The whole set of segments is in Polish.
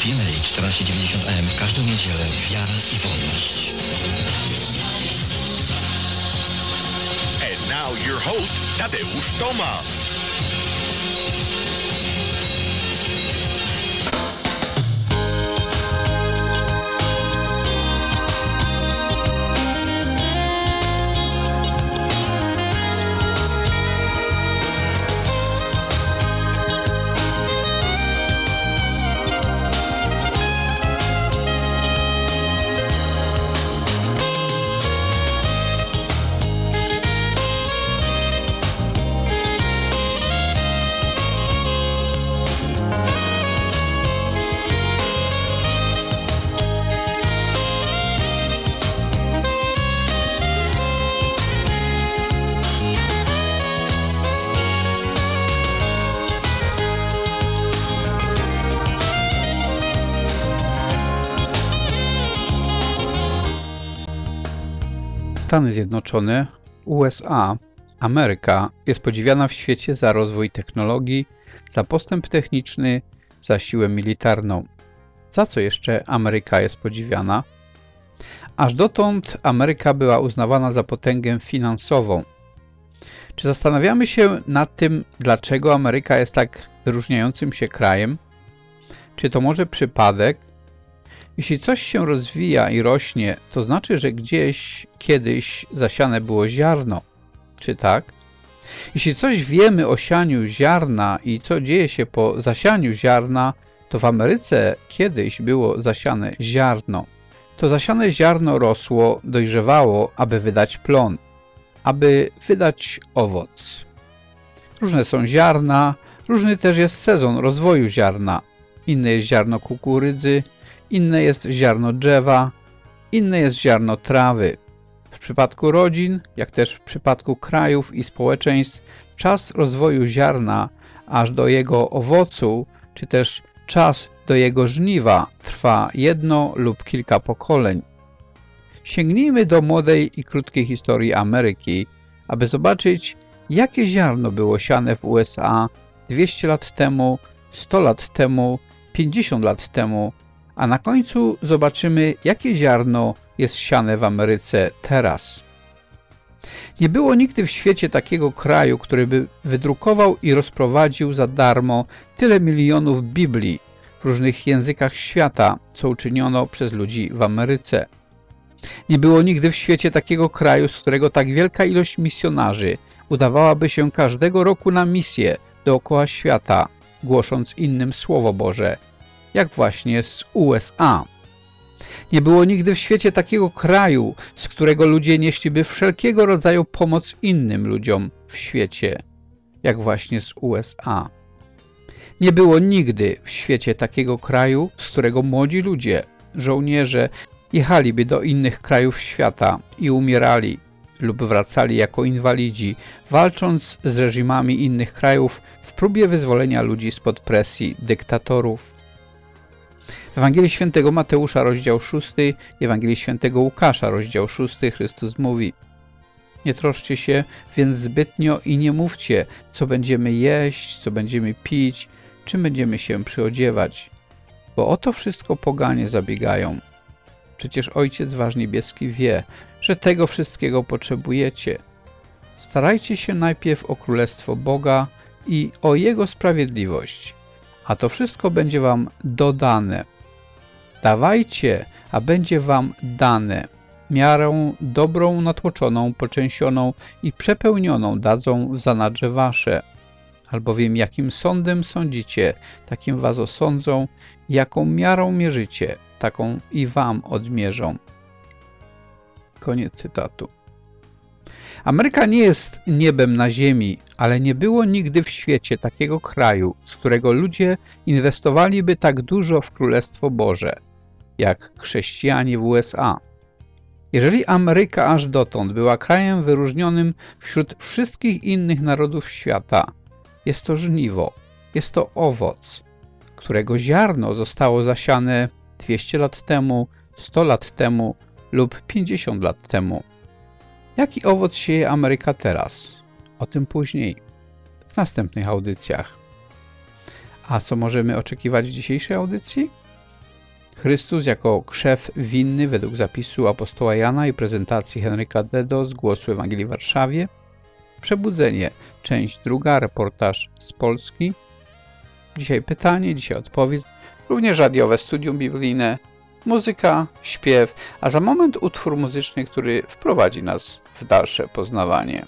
PMA 1490 AM w każdą niedzielę. Wiara i wolność. And now your host, Tadeusz Tomasz. Stany Zjednoczone, USA, Ameryka jest podziwiana w świecie za rozwój technologii, za postęp techniczny, za siłę militarną. Za co jeszcze Ameryka jest podziwiana? Aż dotąd Ameryka była uznawana za potęgę finansową. Czy zastanawiamy się nad tym, dlaczego Ameryka jest tak wyróżniającym się krajem? Czy to może przypadek? Jeśli coś się rozwija i rośnie, to znaczy, że gdzieś kiedyś zasiane było ziarno. Czy tak? Jeśli coś wiemy o sianiu ziarna i co dzieje się po zasianiu ziarna, to w Ameryce kiedyś było zasiane ziarno. To zasiane ziarno rosło, dojrzewało, aby wydać plon, aby wydać owoc. Różne są ziarna, różny też jest sezon rozwoju ziarna. Inne jest ziarno kukurydzy, inne jest ziarno drzewa, inne jest ziarno trawy. W przypadku rodzin, jak też w przypadku krajów i społeczeństw, czas rozwoju ziarna aż do jego owocu, czy też czas do jego żniwa trwa jedno lub kilka pokoleń. Sięgnijmy do młodej i krótkiej historii Ameryki, aby zobaczyć, jakie ziarno było siane w USA 200 lat temu, 100 lat temu, 50 lat temu, a na końcu zobaczymy, jakie ziarno jest siane w Ameryce teraz. Nie było nigdy w świecie takiego kraju, który by wydrukował i rozprowadził za darmo tyle milionów Biblii w różnych językach świata, co uczyniono przez ludzi w Ameryce. Nie było nigdy w świecie takiego kraju, z którego tak wielka ilość misjonarzy udawałaby się każdego roku na misję dookoła świata, głosząc innym Słowo Boże, jak właśnie z USA. Nie było nigdy w świecie takiego kraju, z którego ludzie nieśliby wszelkiego rodzaju pomoc innym ludziom w świecie, jak właśnie z USA. Nie było nigdy w świecie takiego kraju, z którego młodzi ludzie, żołnierze, jechaliby do innych krajów świata i umierali lub wracali jako inwalidzi, walcząc z reżimami innych krajów w próbie wyzwolenia ludzi spod presji dyktatorów. W Ewangelii Świętego Mateusza, rozdział 6, Ewangelii Świętego Łukasza, rozdział 6, Chrystus mówi: nie troszcie się więc zbytnio i nie mówcie, co będziemy jeść, co będziemy pić, czym będziemy się przyodziewać, bo o to wszystko poganie zabiegają. Przecież Ojciec Wasz Niebieski wie, że tego wszystkiego potrzebujecie. Starajcie się najpierw o Królestwo Boga i o Jego sprawiedliwość, a to wszystko będzie wam dodane. Dawajcie, a będzie wam dane. Miarą dobrą, natłoczoną, poczęsioną i przepełnioną dadzą w zanadrze wasze. Albowiem jakim sądem sądzicie, takim was osądzą, jaką miarą mierzycie, taką i wam odmierzą. Koniec cytatu. Ameryka nie jest niebem na ziemi, ale nie było nigdy w świecie takiego kraju, z którego ludzie inwestowaliby tak dużo w Królestwo Boże, jak chrześcijanie w USA. Jeżeli Ameryka aż dotąd była krajem wyróżnionym wśród wszystkich innych narodów świata, jest to żniwo, jest to owoc, którego ziarno zostało zasiane 200 lat temu, 100 lat temu lub 50 lat temu. Jaki owoc sieje Ameryka teraz? O tym później, w następnych audycjach. A co możemy oczekiwać w dzisiejszej audycji? Chrystus jako krzew winny według zapisu apostoła Jana i prezentacji Henryka Dedo z Głosu Ewangelii w Warszawie. Przebudzenie, część 2, reportaż z Polski. Dzisiaj pytanie, dzisiaj odpowiedź. Również radiowe studium biblijne, muzyka, śpiew, a za moment utwór muzyczny, który wprowadzi nas w dalsze poznawanie.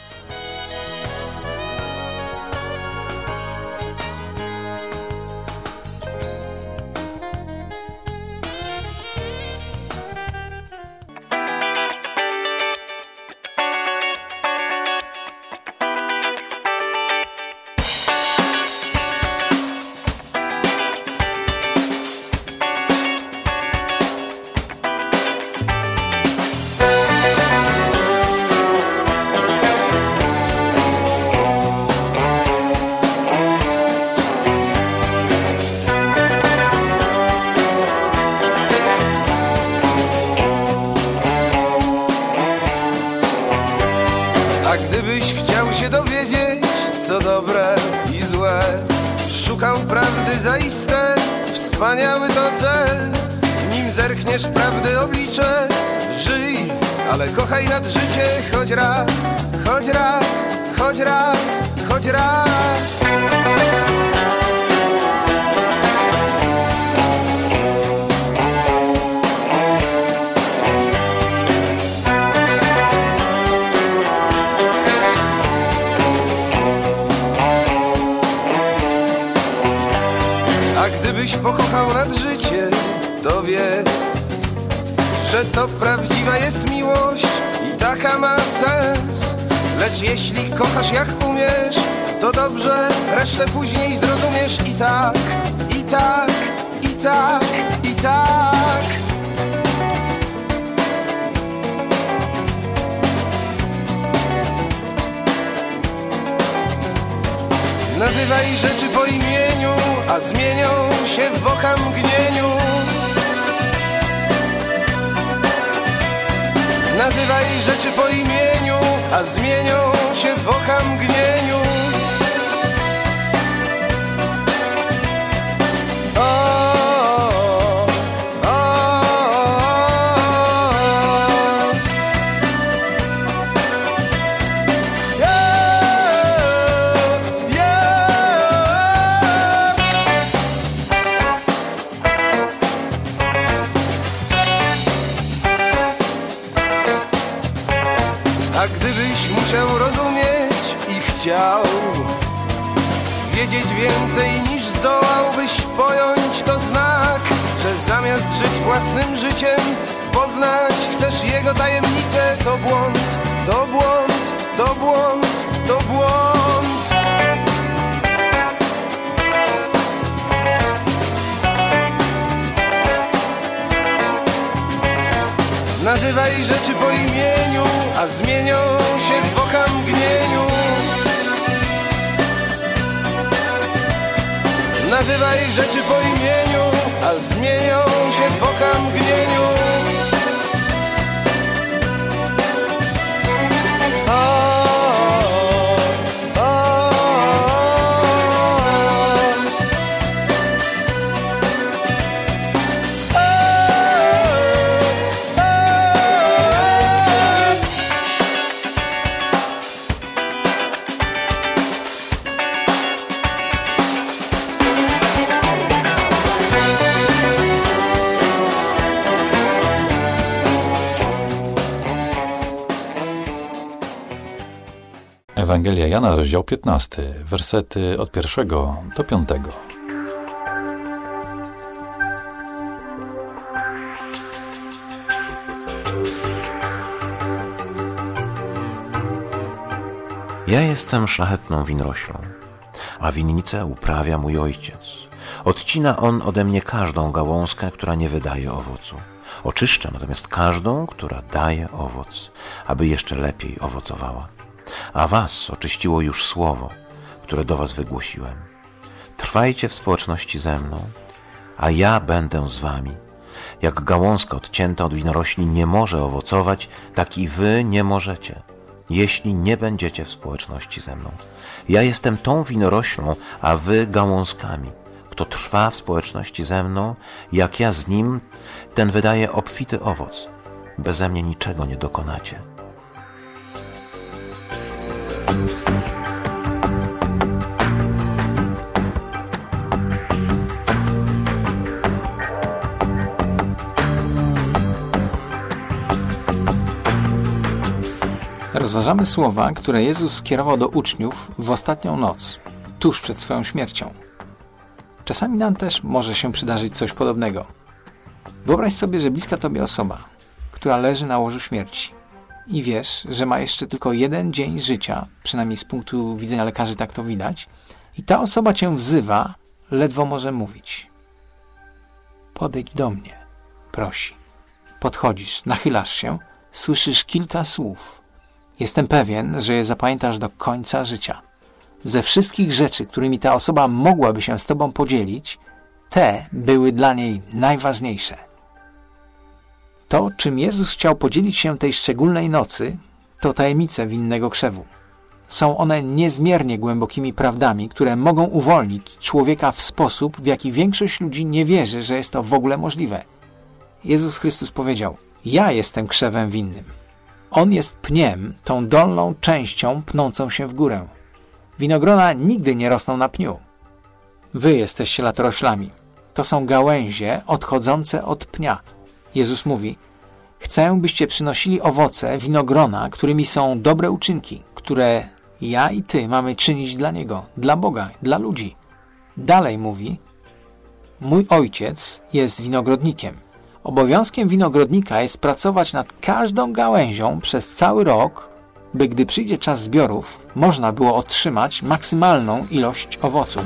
Wspaniały to cel, nim zerkniesz w prawdy oblicze. Żyj, ale kochaj nad życie, choć raz, choć raz, choć raz, choć raz. Gdybyś pokochał nad życie, to wiedz, że to prawdziwa jest miłość i taka ma sens. Lecz jeśli kochasz jak umiesz, to dobrze, resztę później zrozumiesz. I tak, i tak, i tak, i tak. Nazywaj rzeczy po imieniu, a zmienią się w okamgnieniu. Nazywaj rzeczy po imieniu, a zmienią się w okamgnieniu. Chciał wiedzieć więcej niż zdołałbyś pojąć, to znak, że zamiast żyć własnym życiem, poznać chcesz jego tajemnicę. To błąd, to błąd, to błąd, to błąd. Nazywaj rzeczy po imieniu, a zmienią się w okamgnieniu. Nazywaj rzeczy po imieniu, a zmienią się w okamgnieniu. Ewangelia Jana, rozdział 15, wersety od 1 do 5. Ja jestem szlachetną winoroślą, a winnicę uprawia mój ojciec. Odcina on ode mnie każdą gałązkę, która nie wydaje owocu. Oczyszcza natomiast każdą, która daje owoc, aby jeszcze lepiej owocowała. A was oczyściło już słowo, które do was wygłosiłem. Trwajcie w społeczności ze mną, a ja będę z wami. Jak gałązka odcięta od winorośli nie może owocować, tak i wy nie możecie, jeśli nie będziecie w społeczności ze mną. Ja jestem tą winoroślą, a wy gałązkami. Kto trwa w społeczności ze mną, jak ja z nim, ten wydaje obfity owoc. Beze mnie niczego nie dokonacie. Rozważamy słowa, które Jezus skierował do uczniów w ostatnią noc, tuż przed swoją śmiercią. Czasami nam też może się przydarzyć coś podobnego. Wyobraź sobie, że bliska tobie osoba, która leży na łożu śmierci i wiesz, że ma jeszcze tylko 1 dzień życia, przynajmniej z punktu widzenia lekarzy tak to widać, i ta osoba cię wzywa, ledwo może mówić. Podejdź do mnie, prosi. Podchodzisz, nachylasz się, słyszysz kilka słów. Jestem pewien, że je zapamiętasz do końca życia. Ze wszystkich rzeczy, którymi ta osoba mogłaby się z tobą podzielić, te były dla niej najważniejsze. To, czym Jezus chciał podzielić się tej szczególnej nocy, to tajemnice winnego krzewu. Są one niezmiernie głębokimi prawdami, które mogą uwolnić człowieka w sposób, w jaki większość ludzi nie wierzy, że jest to w ogóle możliwe. Jezus Chrystus powiedział: ja jestem krzewem winnym. On jest pniem, tą dolną częścią pnącą się w górę. Winogrona nigdy nie rosną na pniu. Wy jesteście latoroślami. To są gałęzie odchodzące od pnia. Jezus mówi: chcę, byście przynosili owoce winogrona, którymi są dobre uczynki, które ja i ty mamy czynić dla Niego, dla Boga, dla ludzi. Dalej mówi: mój ojciec jest winogrodnikiem. Obowiązkiem winogrodnika jest pracować nad każdą gałęzią przez cały rok, by gdy przyjdzie czas zbiorów, można było otrzymać maksymalną ilość owoców.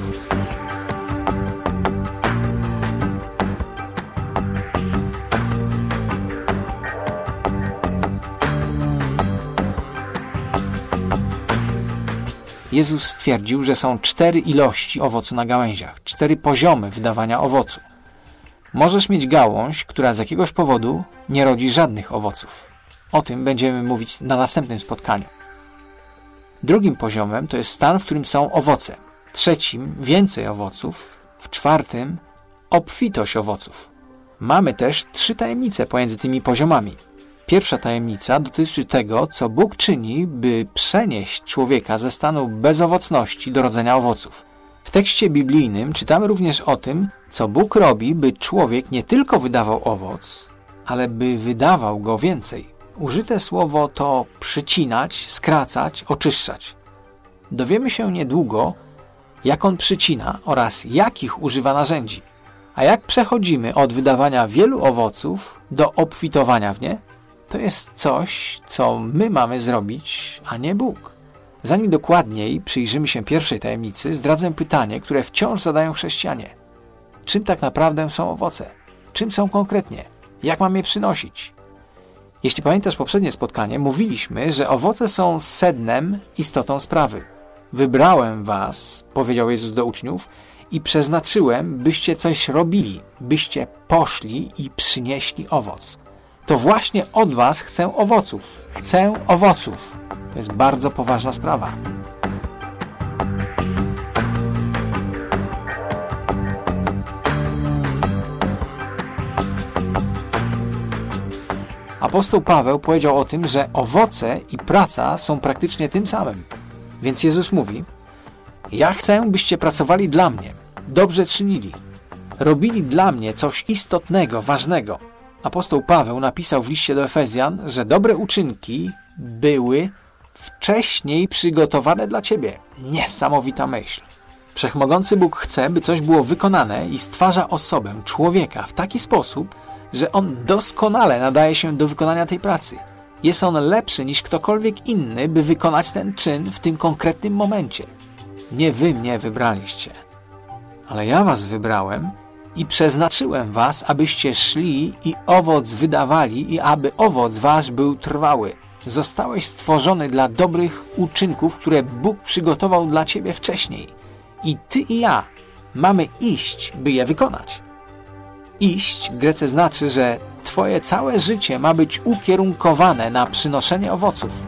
Jezus stwierdził, że są 4 ilości owocu na gałęziach, 4 poziomy wydawania owocu. Możesz mieć gałąź, która z jakiegoś powodu nie rodzi żadnych owoców. O tym będziemy mówić na następnym spotkaniu. Drugim poziomem to jest stan, w którym są owoce. Trzecim więcej owoców. W 4 obfitość owoców. Mamy też 3 tajemnice pomiędzy tymi poziomami. Pierwsza tajemnica dotyczy tego, co Bóg czyni, by przenieść człowieka ze stanu bezowocności do rodzenia owoców. W tekście biblijnym czytamy również o tym, co Bóg robi, by człowiek nie tylko wydawał owoc, ale by wydawał go więcej. Użyte słowo to przycinać, skracać, oczyszczać. Dowiemy się niedługo, jak on przycina oraz jakich używa narzędzi. A jak przechodzimy od wydawania wielu owoców do obfitowania w nie, to jest coś, co my mamy zrobić, a nie Bóg. Zanim dokładniej przyjrzymy się pierwszej tajemnicy, zdradzę pytanie, które wciąż zadają chrześcijanie. Czym tak naprawdę są owoce? Czym są konkretnie? Jak mam je przynosić? Jeśli pamiętasz poprzednie spotkanie, mówiliśmy, że owoce są sednem, istotą sprawy. Wybrałem was, powiedział Jezus do uczniów, i przeznaczyłem, byście coś robili, byście poszli i przynieśli owoc. To właśnie od was chcę owoców. Chcę owoców. To jest bardzo poważna sprawa. Apostoł Paweł powiedział o tym, że owoce i praca są praktycznie tym samym. Więc Jezus mówi: ja chcę, byście pracowali dla mnie, dobrze czynili, robili dla mnie coś istotnego, ważnego. Apostoł Paweł napisał w liście do Efezjan, że dobre uczynki były wcześniej przygotowane dla ciebie. Niesamowita myśl. Wszechmogący Bóg chce, by coś było wykonane i stwarza osobę, człowieka w taki sposób, że on doskonale nadaje się do wykonania tej pracy. Jest on lepszy niż ktokolwiek inny, by wykonać ten czyn w tym konkretnym momencie. Nie wy mnie wybraliście, ale ja was wybrałem i przeznaczyłem was, abyście szli i owoc wydawali i aby owoc wasz był trwały. Zostałeś stworzony dla dobrych uczynków, które Bóg przygotował dla ciebie wcześniej. I ty i ja mamy iść, by je wykonać. Iść w Grece znaczy, że twoje całe życie ma być ukierunkowane na przynoszenie owoców.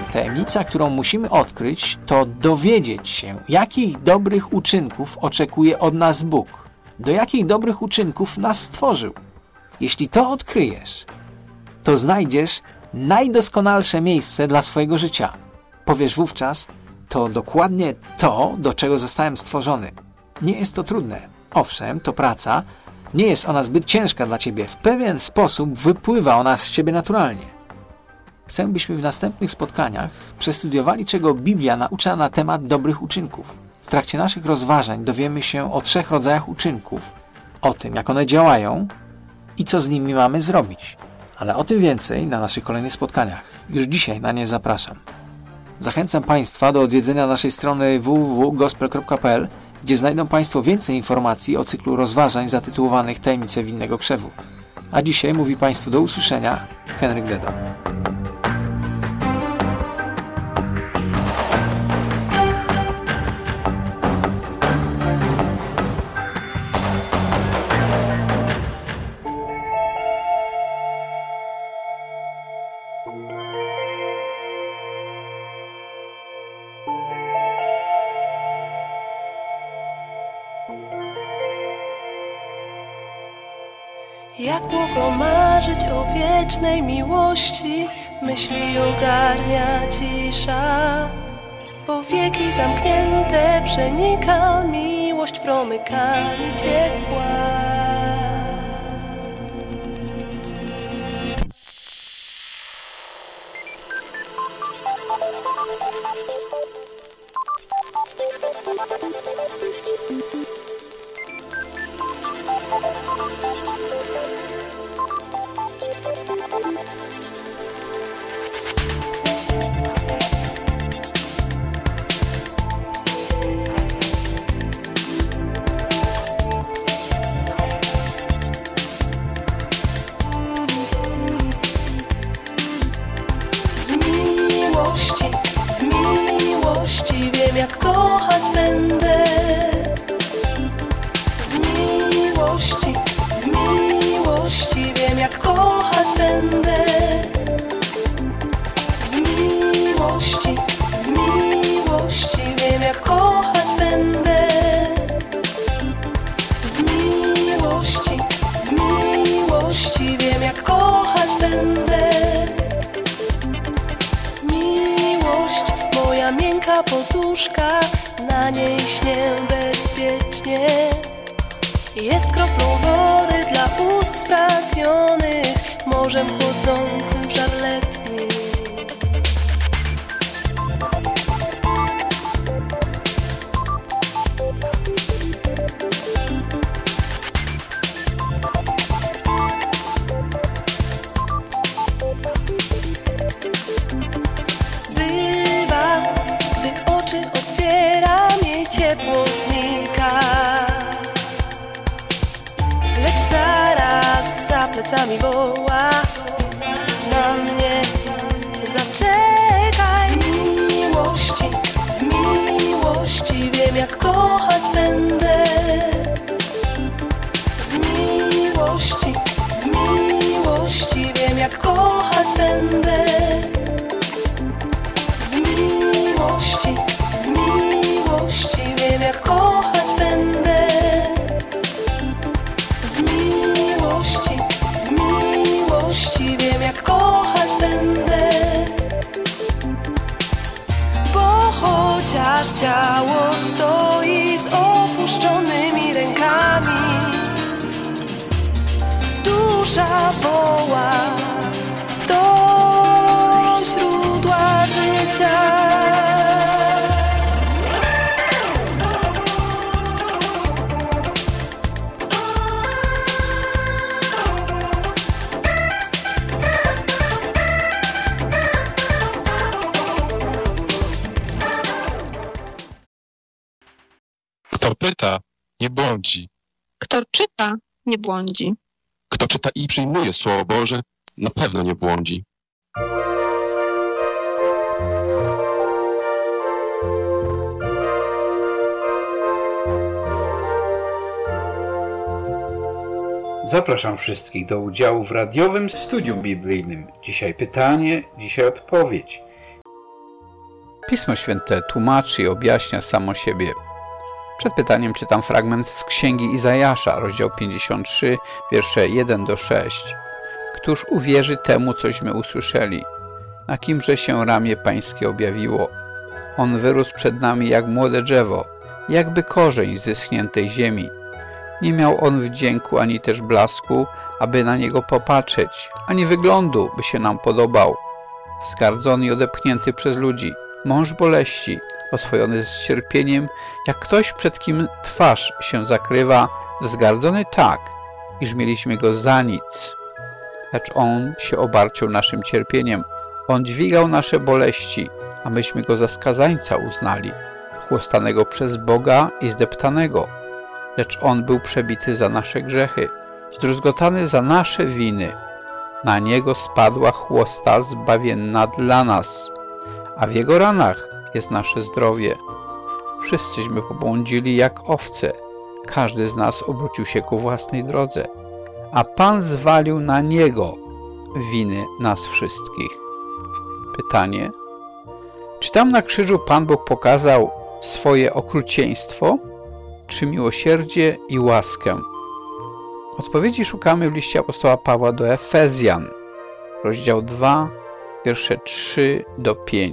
Tajemnica, którą musimy odkryć, to dowiedzieć się, jakich dobrych uczynków oczekuje od nas Bóg, do jakich dobrych uczynków nas stworzył. Jeśli to odkryjesz, to znajdziesz najdoskonalsze miejsce dla swojego życia. Powiesz wówczas, to dokładnie to, do czego zostałem stworzony. Nie jest to trudne. Owszem, to praca. Nie jest ona zbyt ciężka dla ciebie. W pewien sposób wypływa ona z ciebie naturalnie. Chcę, byśmy w następnych spotkaniach przestudiowali, czego Biblia naucza na temat dobrych uczynków. W trakcie naszych rozważań dowiemy się o 3 rodzajach uczynków, o tym, jak one działają i co z nimi mamy zrobić. Ale o tym więcej na naszych kolejnych spotkaniach. Już dzisiaj na nie zapraszam. Zachęcam Państwa do odwiedzenia naszej strony www.gospel.pl, gdzie znajdą Państwo więcej informacji o cyklu rozważań zatytułowanych Tajemnice winnego krzewu. A dzisiaj mówi Państwu do usłyszenia Henryk Deda. Jak mogło marzyć o wiecznej miłości, myśli ogarnia cisza. Po wieki zamknięte przenika miłość promykami ciepła. Jak kochać będę z miłości, w miłości wiem jak kochać będę z miłości, w miłości wiem jak kochać będę z miłości, w miłości wiem jak kochać będę. Moja miękka poduszka, na niej śnię bezpiecznie. Jest kroplą wody dla ust spragnionych, morzem chłodzącym w żar letni. Ciepło znika, lecz zaraz za plecami woła na mnie: zaczekaj. W miłości wiem jak kochać będę z miłości, w miłości wiem jak kochać będę z miłości, w miłości wiem jak kochać będę z miłości, w miłości wiem jak kochać będę. Bo chociaż ciało stoi z opuszczonymi rękami, dusza woła do źródła życia. Kto pyta, nie błądzi. Kto czyta, nie błądzi. Kto czyta i przyjmuje Słowo Boże, na pewno nie błądzi. Zapraszam wszystkich do udziału w radiowym studium biblijnym. Dzisiaj pytanie, dzisiaj odpowiedź. Pismo Święte tłumaczy i objaśnia samo siebie. Przed pytaniem czytam fragment z Księgi Izajasza, rozdział 53, wiersze 1-6. Któż uwierzy temu, cośmy usłyszeli? Na kimże się ramię Pańskie objawiło? On wyrósł przed nami jak młode drzewo, jakby korzeń z wyschniętej ziemi. Nie miał on wdzięku ani też blasku, aby na niego popatrzeć, ani wyglądu, by się nam podobał. Zgardzony i odepchnięty przez ludzi, mąż boleści, oswojony z cierpieniem, jak ktoś, przed kim twarz się zakrywa, wzgardzony tak, iż mieliśmy go za nic. Lecz on się obarczył naszym cierpieniem, on dźwigał nasze boleści, a myśmy go za skazańca uznali, chłostanego przez Boga i zdeptanego. Lecz on był przebity za nasze grzechy, zdruzgotany za nasze winy. Na niego spadła chłosta zbawienna dla nas, a w jego ranach jest nasze zdrowie. Wszyscyśmy pobłądzili jak owce, każdy z nas obrócił się ku własnej drodze, a Pan zwalił na niego winy nas wszystkich. Pytanie: czy tam na krzyżu Pan Bóg pokazał swoje okrucieństwo, czy miłosierdzie i łaskę? Odpowiedzi szukamy w liście apostoła Pawła do Efezjan, rozdział 2, wiersze 3-5.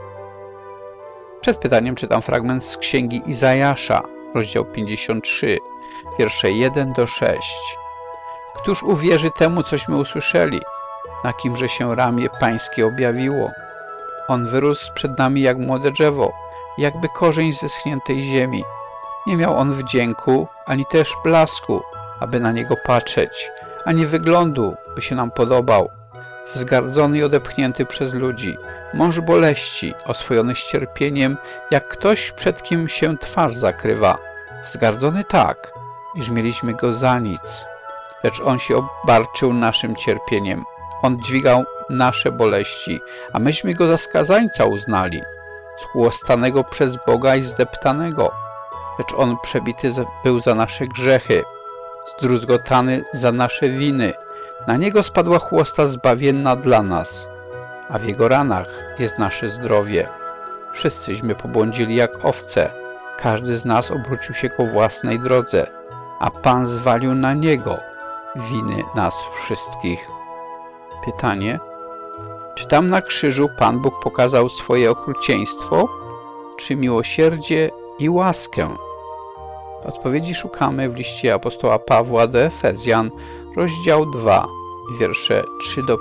Przed pytaniem czytam fragment z Księgi Izajasza, rozdział 53, wiersze 1-6. Któż uwierzy temu, cośmy usłyszeli? Na kimże się ramię Pańskie objawiło? On wyrósł przed nami jak młode drzewo, jakby korzeń z wyschniętej ziemi. Nie miał on wdzięku, ani też blasku, aby na niego patrzeć, ani wyglądu, by się nam podobał. Wzgardzony i odepchnięty przez ludzi, mąż boleści, oswojony z cierpieniem, jak ktoś, przed kim się twarz zakrywa. Wzgardzony tak, iż mieliśmy go za nic. Lecz on się obarczył naszym cierpieniem. On dźwigał nasze boleści, a myśmy go za skazańca uznali, schłostanego przez Boga i zdeptanego. Lecz on przebity był za nasze grzechy, zdruzgotany za nasze winy. Na niego spadła chłosta zbawienna dla nas, a w jego ranach jest nasze zdrowie. Wszyscyśmy pobłądzili jak owce, każdy z nas obrócił się ku własnej drodze, a Pan zwalił na niego winy nas wszystkich. Pytanie: czy tam na krzyżu Pan Bóg pokazał swoje okrucieństwo, czy miłosierdzie i łaskę? Odpowiedzi szukamy w liście apostoła Pawła do Efezjan, rozdział 2, wiersze 3-5.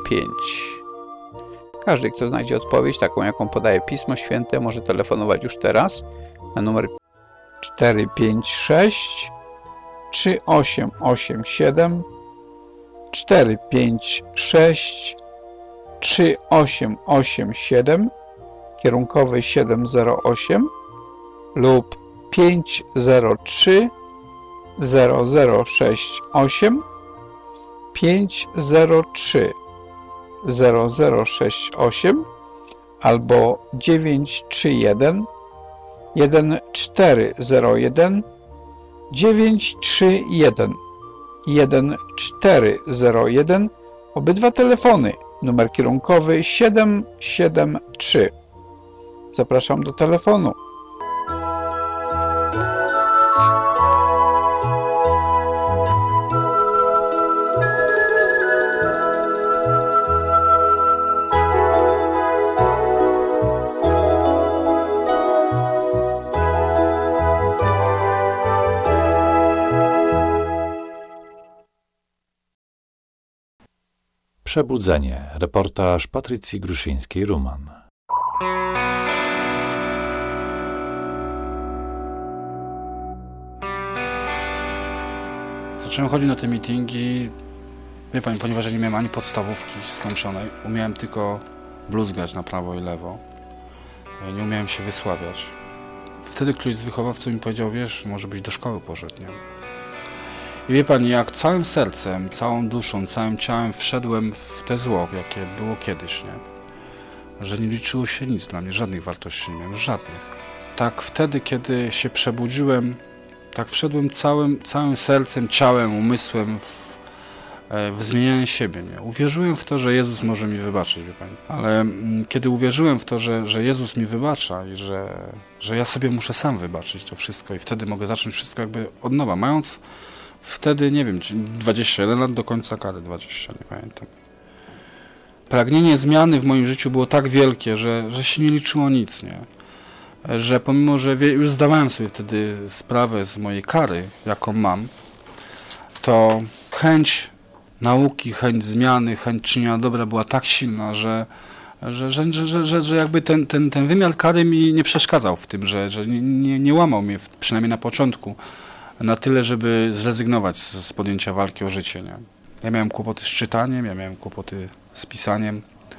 Każdy, kto znajdzie odpowiedź, taką jaką podaje Pismo Święte, może telefonować już teraz na numer 456 3887 456 3887, kierunkowy 708 lub 503 0068 503 0068 albo 931 1401 931 1401. Obydwa telefony, numer kierunkowy 773. Zapraszam do telefonu. Przebudzenie. Reportaż Patrycji Gruszyńskiej-Ruman. Zacząłem chodzić na te meetingi, wie pani, ponieważ ja nie miałem ani podstawówki skończonej, umiałem tylko bluzgać na prawo i lewo. Nie umiałem się wysławiać. Wtedy któryś z wychowawców mi powiedział: wiesz, może byś do szkoły poszedł, nie? I wie pani, jak całym sercem, całą duszą, całym ciałem wszedłem w te zło, jakie było kiedyś, nie? Że nie liczyło się nic dla mnie, żadnych wartości nie miałem, żadnych. Tak wtedy, kiedy się przebudziłem, tak wszedłem całym sercem, ciałem, umysłem w zmienianie siebie, nie? Uwierzyłem w to, że Jezus może mi wybaczyć, wie pani. Ale kiedy uwierzyłem w to, że Jezus mi wybacza i że ja sobie muszę sam wybaczyć to wszystko i wtedy mogę zacząć wszystko jakby od nowa, mając wtedy, nie wiem, 21 lat do końca kary, 20, nie pamiętam. Pragnienie zmiany w moim życiu było tak wielkie, że się nie liczyło nic, nie? Że pomimo, że już zdawałem sobie wtedy sprawę z mojej kary, jaką mam, to chęć nauki, chęć zmiany, chęć czynienia dobra była tak silna, że jakby ten wymiar kary mi nie przeszkadzał w tym, że nie łamał mnie, przynajmniej na początku, na tyle, żeby zrezygnować z podjęcia walki o życie, nie? Ja miałem kłopoty z czytaniem, ja miałem kłopoty z pisaniem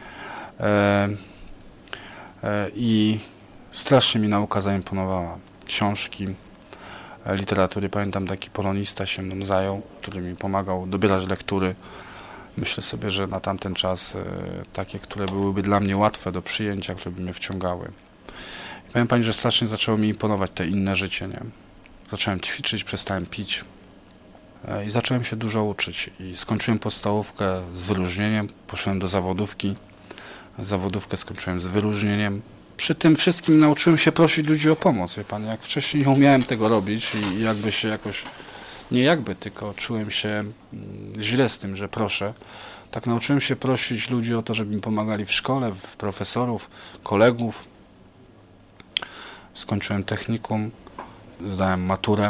i strasznie mi nauka zaimponowała. Książki, literatury. Pamiętam, taki polonista się mną zajął, który mi pomagał dobierać lektury. Myślę sobie, że na tamten czas takie, które byłyby dla mnie łatwe do przyjęcia, które by mnie wciągały. I powiem pani, że strasznie zaczęło mi imponować te inne życie, nie? Zacząłem ćwiczyć, przestałem pić i zacząłem się dużo uczyć. I skończyłem podstawówkę z wyróżnieniem, poszedłem do zawodówki. Zawodówkę skończyłem z wyróżnieniem. Przy tym wszystkim nauczyłem się prosić ludzi o pomoc, wie pan, jak wcześniej nie umiałem tego robić i jakby się jakoś, nie jakby, tylko czułem się źle z tym, że proszę. Tak nauczyłem się prosić ludzi o to, żeby mi pomagali w szkole, w profesorów, kolegów. Skończyłem technikum, zdałem maturę.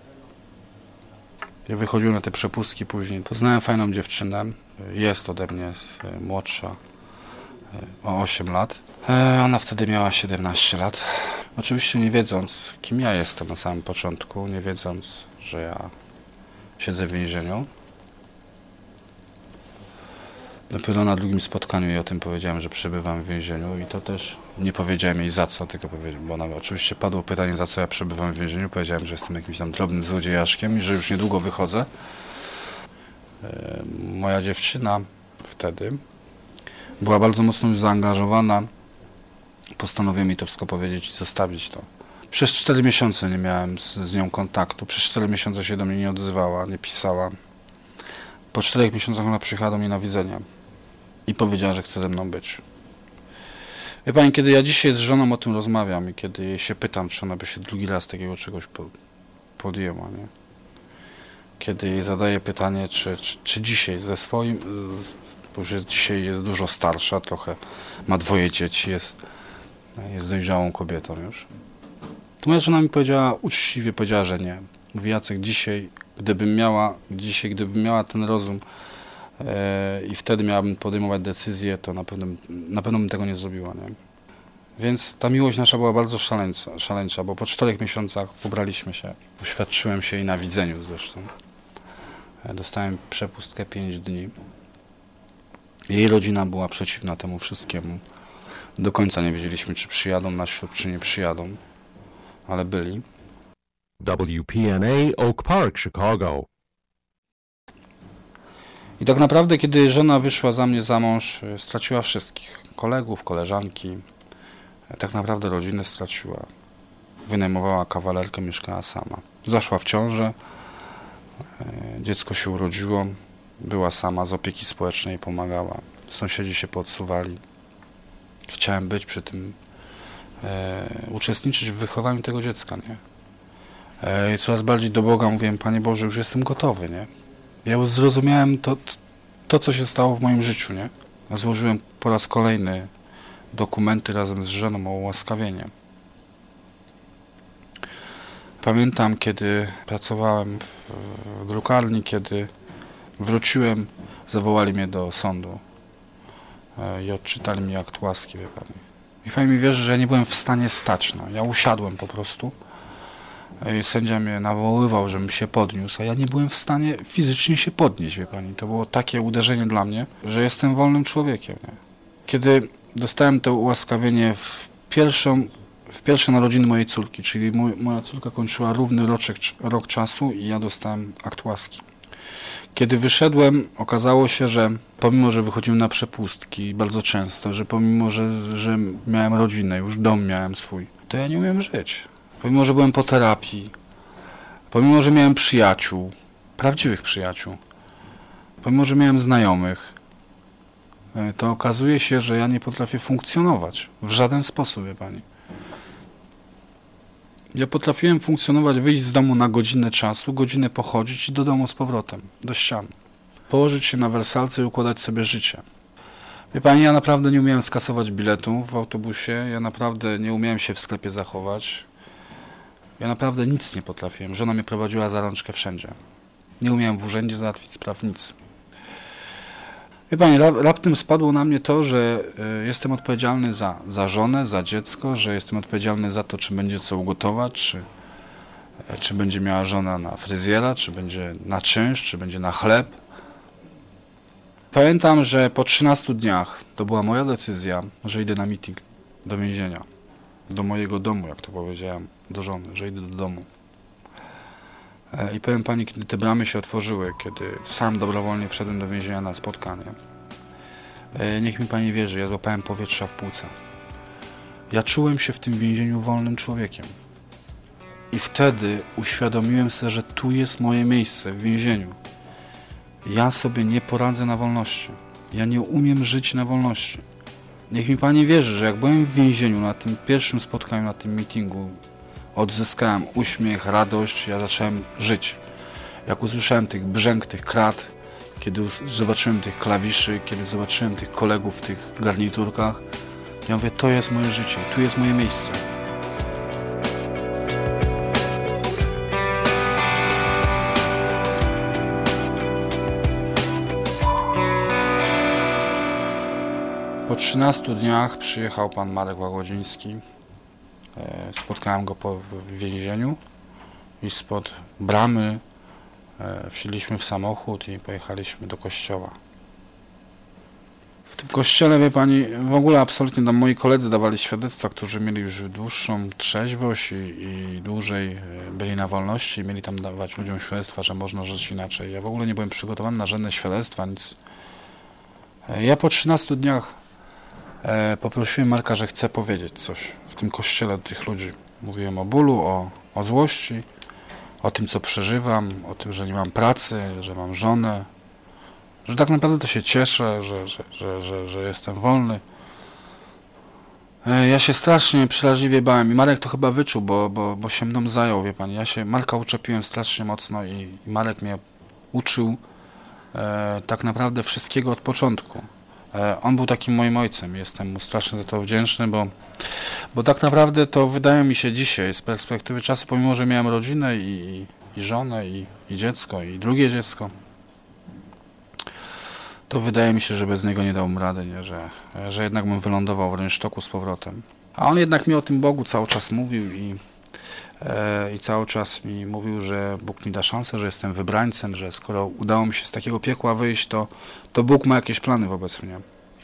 Ja wychodziłem na te przepustki później. Poznałem fajną dziewczynę, jest ode mnie młodsza o 8 lat. Ona wtedy miała 17 lat. Oczywiście nie wiedząc, kim ja jestem na samym początku, nie wiedząc, że ja siedzę w więzieniu. Dopiero na drugim spotkaniu jej o tym powiedziałem, że przebywam w więzieniu i to też nie powiedziałem jej za co, tylko powiedziałem, bo ona oczywiście padło pytanie, za co ja przebywam w więzieniu. Powiedziałem, że jestem jakimś tam drobnym złodziejaszkiem i że już niedługo wychodzę. Moja dziewczyna wtedy była bardzo mocno już zaangażowana. Postanowiłem jej to wszystko powiedzieć i zostawić to. Przez 4 miesiące nie miałem z nią kontaktu. Przez 4 miesiące się do mnie nie odzywała, nie pisała. Po 4 miesiącach ona przyjechała do mnie na widzenie i powiedziała, że chce ze mną być. Wie pani, kiedy ja dzisiaj z żoną o tym rozmawiam i kiedy jej się pytam, czy ona by się drugi raz takiego czegoś podjęła, nie? Kiedy jej zadaję pytanie, czy dzisiaj ze swoim, bo już dzisiaj jest dużo starsza, trochę ma 2 dzieci, jest dojrzałą kobietą już. To moja żona mi powiedziała, uczciwie powiedziała, że nie. Mówi, Jacek, dzisiaj, gdybym miała ten rozum i wtedy miałabym podejmować decyzję, to na pewno bym tego nie zrobiła, nie? Więc ta miłość nasza była bardzo szaleńcza, bo po 4 miesiącach pobraliśmy się. Oświadczyłem się jej na widzeniu zresztą. Dostałem przepustkę 5 dni. Jej rodzina była przeciwna temu wszystkiemu. Do końca nie wiedzieliśmy, czy przyjadą na ślub, czy nie przyjadą, ale byli. WPNA Oak Park, Chicago. I tak naprawdę, kiedy żona wyszła za mnie za mąż, straciła wszystkich. Kolegów, koleżanki. Tak naprawdę rodzinę straciła. Wynajmowała kawalerkę, mieszkała sama. Zaszła w ciążę. Dziecko się urodziło. Była sama, z opieki społecznej pomagała. Sąsiedzi się podsuwali. Chciałem być przy tym, uczestniczyć w wychowaniu tego dziecka, nie? I coraz bardziej do Boga mówiłem, Panie Boże, już jestem gotowy, nie? Ja już zrozumiałem to, co się stało w moim życiu, nie? Złożyłem po raz kolejny dokumenty razem z żoną o ułaskawienie. Pamiętam, kiedy pracowałem w drukarni, kiedy wróciłem, zawołali mnie do sądu i odczytali mi akt łaski, wie Pani. I Pani mi wierzy, że ja nie byłem w stanie stać, no. Ja usiadłem po prostu. I sędzia mnie nawoływał, żebym się podniósł, a ja nie byłem w stanie fizycznie się podnieść, wie Pani. To było takie uderzenie dla mnie, że jestem wolnym człowiekiem, nie? Kiedy dostałem to ułaskawienie w pierwsze narodziny mojej córki, czyli moja córka kończyła równy rok czasu i ja dostałem akt łaski. Kiedy wyszedłem, okazało się, że pomimo, że wychodziłem na przepustki bardzo często, że pomimo, że miałem rodzinę, już dom miałem swój, to ja nie umiem żyć. Pomimo, że byłem po terapii, pomimo, że miałem przyjaciół, prawdziwych przyjaciół, pomimo że miałem znajomych, to okazuje się, że ja nie potrafię funkcjonować w żaden sposób, wie pani. Ja potrafiłem funkcjonować, wyjść z domu na godzinę czasu, godzinę pochodzić i do domu z powrotem, do ścian. Położyć się na wersalce i układać sobie życie. Wie pani, ja naprawdę nie umiałem skasować biletu w autobusie, ja naprawdę nie umiałem się w sklepie zachować. Ja naprawdę nic nie potrafiłem. Żona mnie prowadziła za rączkę wszędzie. Nie umiałem w urzędzie załatwić spraw, nic. Wie pani, raptem spadło na mnie to, że jestem odpowiedzialny za żonę, za dziecko, że jestem odpowiedzialny za to, czy będzie co ugotować, czy będzie miała żona na fryzjera, czy będzie na czynsz, czy będzie na chleb. Pamiętam, że po 13 dniach to była moja decyzja, że idę na meeting do więzienia, do mojego domu, jak to powiedziałem, do żony, że idę do domu. I powiem pani, kiedy te bramy się otworzyły, kiedy sam dobrowolnie wszedłem do więzienia na spotkanie, niech mi pani wierzy, ja złapałem powietrza w płuca. Ja czułem się w tym więzieniu wolnym człowiekiem. I wtedy uświadomiłem sobie, że tu jest moje miejsce, w więzieniu. Ja sobie nie poradzę na wolności. Ja nie umiem żyć na wolności. Niech mi pani wierzy, że jak byłem w więzieniu na tym pierwszym spotkaniu, na tym meetingu, odzyskałem uśmiech, radość, ja zacząłem żyć. Jak usłyszałem tych brzęk, tych krat, kiedy zobaczyłem tych klawiszy, kiedy zobaczyłem tych kolegów w tych garniturkach, ja mówię, to jest moje życie, tu jest moje miejsce. Po 13 dniach przyjechał pan Marek Łagodziński. Spotkałem go w więzieniu i spod bramy wsiedliśmy w samochód i pojechaliśmy do kościoła. W tym kościele, wie pani, w ogóle absolutnie tam moi koledzy dawali świadectwa, którzy mieli już dłuższą trzeźwość i dłużej byli na wolności i mieli tam dawać ludziom świadectwa, że można żyć inaczej. Ja w ogóle nie byłem przygotowany na żadne świadectwa, nic. Ja po 13 dniach poprosiłem Marka, że chcę powiedzieć coś w tym kościele do tych ludzi. Mówiłem o bólu, o złości, o tym, co przeżywam, o tym, że nie mam pracy, że mam żonę, że tak naprawdę to się cieszę, że jestem wolny. Ja się strasznie przeraźliwie bałem i Marek to chyba wyczuł, bo się mną zajął, wie pani. Ja się Marka uczepiłem strasznie mocno i Marek mnie uczył tak naprawdę wszystkiego od początku. On był takim moim ojcem. Jestem mu strasznie za to wdzięczny, bo tak naprawdę to wydaje mi się dzisiaj z perspektywy czasu, pomimo że miałem rodzinę i żonę i dziecko i drugie dziecko, to wydaje mi się, że bez niego nie dałbym rady, nie? Że jednak bym wylądował w rynsztoku z powrotem. A on jednak mi o tym Bogu cały czas mówił i cały czas mi mówił, że Bóg mi da szansę, że jestem wybrańcem, że skoro udało mi się z takiego piekła wyjść, to Bóg ma jakieś plany wobec mnie.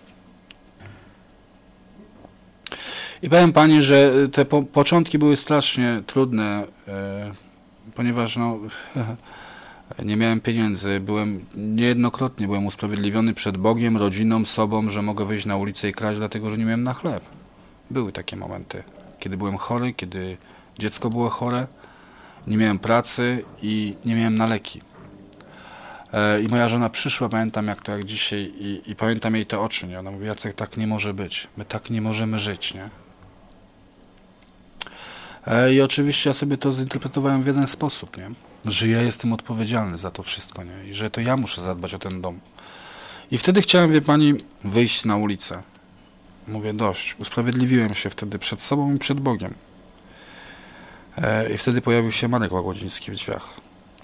I powiem pani, że te początki były strasznie trudne, ponieważ nie miałem pieniędzy, niejednokrotnie byłem usprawiedliwiony przed Bogiem, rodziną, sobą, że mogę wyjść na ulicę i kraść, dlatego że nie miałem na chleb. Były takie momenty, kiedy byłem chory, kiedy dziecko było chore, nie miałem pracy i nie miałem na leki. I moja żona przyszła, pamiętam jak dzisiaj, i pamiętam jej te oczy, nie? Ona mówi, Jacek, tak nie może być, my tak nie możemy żyć, nie? I oczywiście ja sobie to zinterpretowałem w jeden sposób, nie? Że ja jestem odpowiedzialny za to wszystko, nie? I że to ja muszę zadbać o ten dom. I wtedy chciałem, wie pani, wyjść na ulicę. Mówię, dość. Usprawiedliwiłem się wtedy przed sobą i przed Bogiem. I wtedy pojawił się Marek Łagodziński w drzwiach.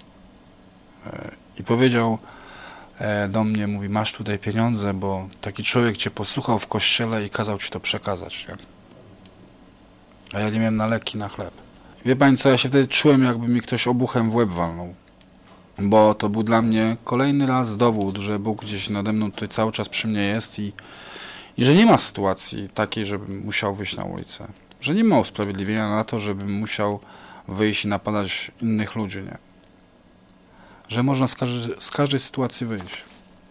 I powiedział do mnie, mówi, masz tutaj pieniądze, bo taki człowiek cię posłuchał w kościele i kazał ci to przekazać, nie? A ja nie miałem na leki, na chleb. Wie pani co, ja się wtedy czułem, jakby mi ktoś obuchem w łeb walnął. Bo to był dla mnie kolejny raz dowód, że Bóg gdzieś nade mną tutaj cały czas przy mnie jest i że nie ma sytuacji takiej, żebym musiał wyjść na ulicę. Że nie ma usprawiedliwienia na to, żebym musiał wyjść i napadać innych ludzi, nie? Że można z każdej sytuacji wyjść.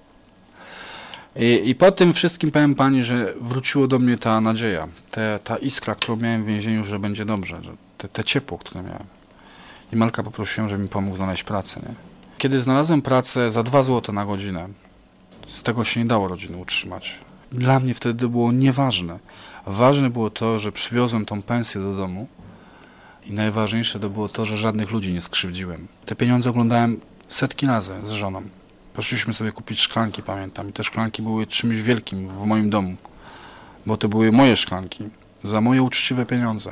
I po tym wszystkim powiem pani, że wróciło do mnie ta nadzieja, ta iskra, którą miałem w więzieniu, że będzie dobrze, że te ciepło, które miałem. I Marka poprosiłem, żeby mi pomógł znaleźć pracę, nie? Kiedy znalazłem pracę za 2 zł na godzinę, z tego się nie dało rodziny utrzymać. Dla mnie wtedy było nieważne. Ważne było to, że przywiozłem tą pensję do domu i najważniejsze to było to, że żadnych ludzi nie skrzywdziłem. Te pieniądze oglądałem setki razy z żoną. Poszliśmy sobie kupić szklanki, pamiętam. I te szklanki były czymś wielkim w moim domu, bo to były moje szklanki za moje uczciwe pieniądze.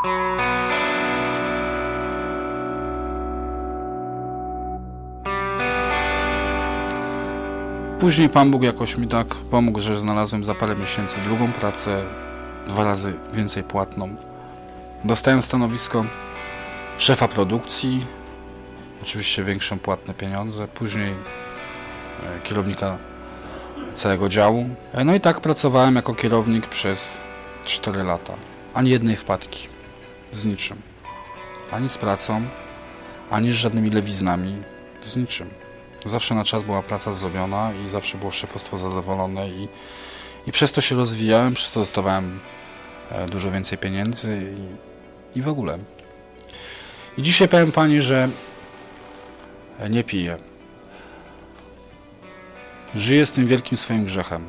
Później Pan Bóg jakoś mi tak pomógł, że znalazłem za parę miesięcy drugą pracę, 2 razy więcej płatną. Dostałem stanowisko szefa produkcji, oczywiście większe płatne pieniądze, później kierownika całego działu. No i tak pracowałem jako kierownik przez 4 lata. Ani jednej wpadki, z niczym. Ani z pracą, ani z żadnymi lewiznami, z niczym. Zawsze na czas była praca zrobiona i zawsze było szefostwo zadowolone i przez to się rozwijałem, przez to dostawałem dużo więcej pieniędzy i w ogóle. I dzisiaj powiem Pani, że nie piję. Żyję z tym wielkim swoim grzechem.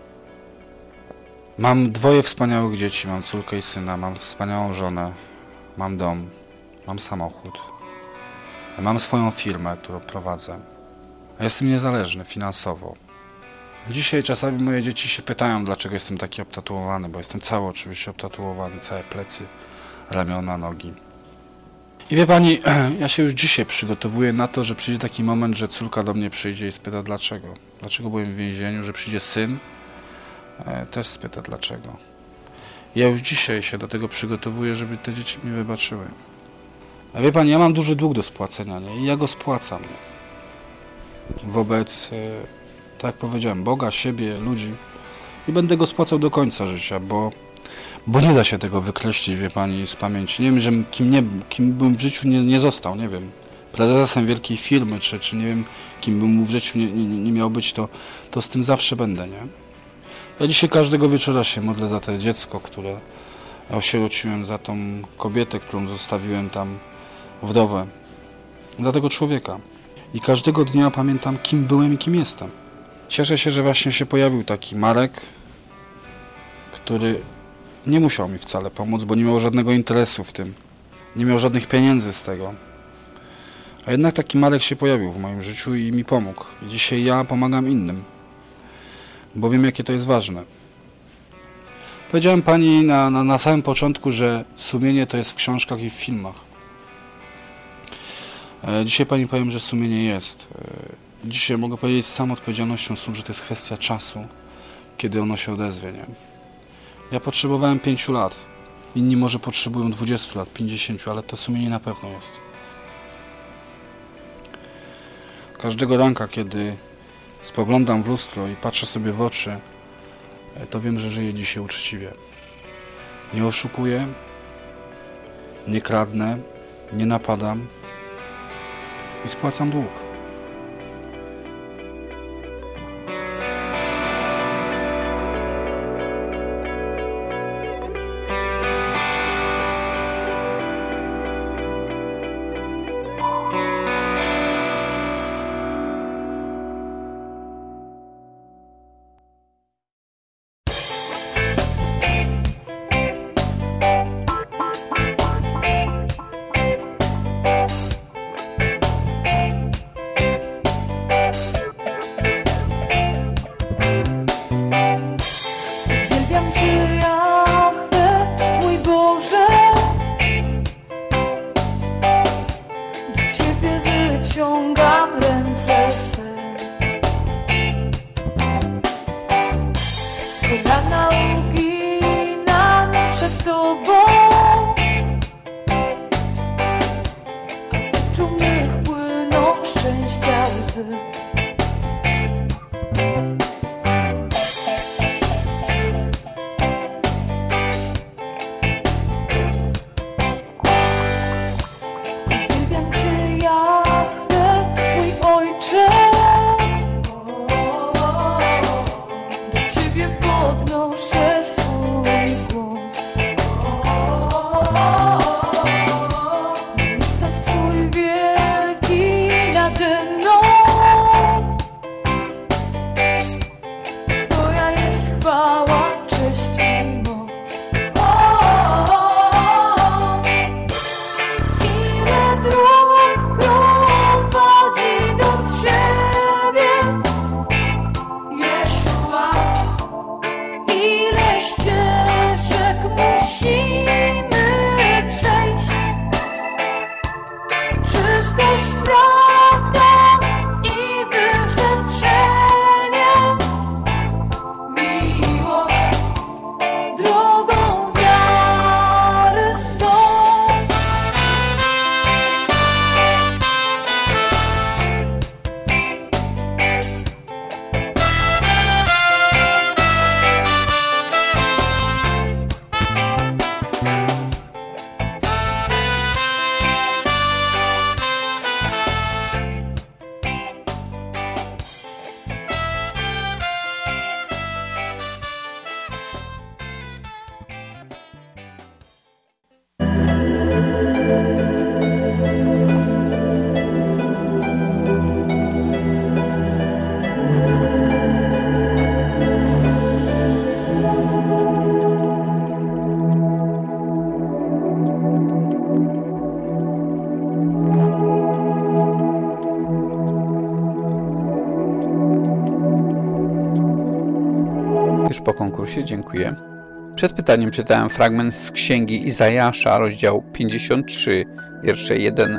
Mam 2 wspaniałych dzieci, mam córkę i syna, mam wspaniałą żonę, mam dom, mam samochód. Mam swoją firmę, którą prowadzę. A jestem niezależny finansowo. Dzisiaj czasami moje dzieci się pytają, dlaczego jestem taki obtatuowany, bo jestem cały oczywiście obtatuowany, całe plecy, ramiona, nogi. I wie Pani, ja się już dzisiaj przygotowuję na to, że przyjdzie taki moment, że córka do mnie przyjdzie i spyta dlaczego. Dlaczego byłem w więzieniu, że przyjdzie syn, też spyta dlaczego. Ja już dzisiaj się do tego przygotowuję, żeby te dzieci mi wybaczyły. A wie Pani, ja mam duży dług do spłacenia, nie? I ja go spłacam, nie? Wobec, tak jak powiedziałem, Boga, siebie, ludzi i będę go spłacał do końca życia, bo nie da się tego wykreślić, wie Pani, z pamięci. Nie wiem, że kim bym w życiu nie został, nie wiem, prezesem wielkiej firmy, czy nie wiem, kim bym w życiu nie miał być, to z tym zawsze będę, nie? Ja dzisiaj każdego wieczora się modlę za to dziecko, które osierociłem, za tą kobietę, którą zostawiłem tam, wdowę, za tego człowieka. I każdego dnia pamiętam, kim byłem i kim jestem. Cieszę się, że właśnie się pojawił taki Marek, który nie musiał mi wcale pomóc, bo nie miał żadnego interesu w tym. Nie miał żadnych pieniędzy z tego. A jednak taki Marek się pojawił w moim życiu i mi pomógł. I dzisiaj ja pomagam innym, bo wiem, jakie to jest ważne. Powiedziałem Pani na samym początku, że sumienie to jest w książkach i w filmach. Dzisiaj Pani powiem, że sumienie jest. Dzisiaj mogę powiedzieć z samą odpowiedzialnością słów, że to jest kwestia czasu, kiedy ono się odezwie, nie? Ja potrzebowałem 5 lat. Inni może potrzebują 20 lat, 50, ale to sumienie na pewno jest. Każdego ranka, kiedy spoglądam w lustro i patrzę sobie w oczy, to wiem, że żyję dzisiaj uczciwie. Nie oszukuję, nie kradnę, nie napadam i spłacam dług. Wyciągam ręce swe, kolana uginam przed Tobą, a z oczu mych płyną szczęścia łzy. Jest Twój wielki nade mną. Po konkursie dziękuję. Przed pytaniem czytałem fragment z Księgi Izajasza, rozdział 53, wiersze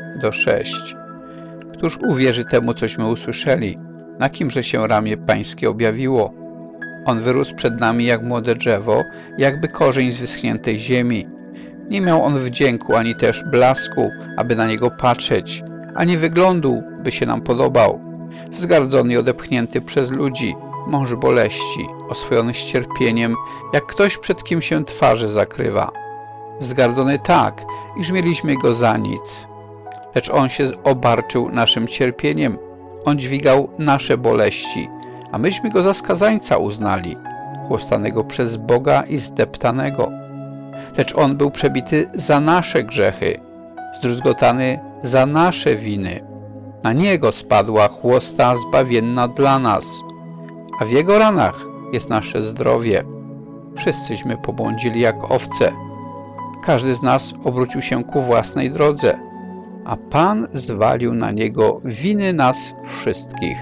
1-6. Któż uwierzy temu, cośmy usłyszeli? Na kimże się ramię Pańskie objawiło? On wyrósł przed nami jak młode drzewo, jakby korzeń z wyschniętej ziemi. Nie miał on wdzięku, ani też blasku, aby na niego patrzeć, ani wyglądu, by się nam podobał. Wzgardzony i odepchnięty przez ludzi, mąż boleści, oswojony z cierpieniem, jak ktoś, przed kim się twarzy zakrywa. Wzgardzony tak, iż mieliśmy go za nic. Lecz on się obarczył naszym cierpieniem, on dźwigał nasze boleści, a myśmy go za skazańca uznali, chłostanego przez Boga i zdeptanego. Lecz on był przebity za nasze grzechy, zdruzgotany za nasze winy. Na niego spadła chłosta zbawienna dla nas, a w jego ranach jest nasze zdrowie. Wszyscyśmy pobłądzili jak owce. Każdy z nas obrócił się ku własnej drodze, a Pan zwalił na niego winy nas wszystkich.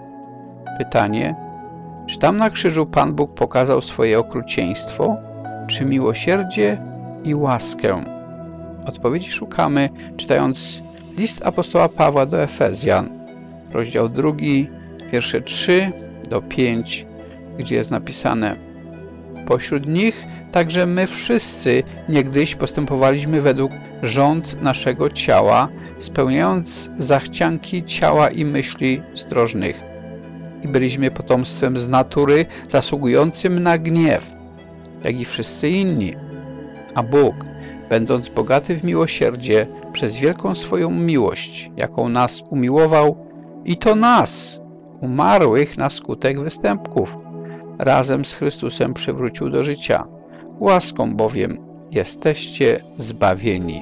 Pytanie: czy tam na krzyżu Pan Bóg pokazał swoje okrucieństwo, czy miłosierdzie i łaskę? Odpowiedzi szukamy, czytając list apostoła Pawła do Efezjan, rozdział 2, wiersze 3-5, gdzie jest napisane: pośród nich także my wszyscy niegdyś postępowaliśmy według rządz naszego ciała, spełniając zachcianki ciała i myśli zdrożnych. I byliśmy potomstwem z natury, zasługującym na gniew, jak i wszyscy inni. A Bóg, będąc bogaty w miłosierdzie, przez wielką swoją miłość, jaką nas umiłował, i to nas, umarłych na skutek występków, razem z Chrystusem przywrócił do życia. Łaską bowiem jesteście zbawieni.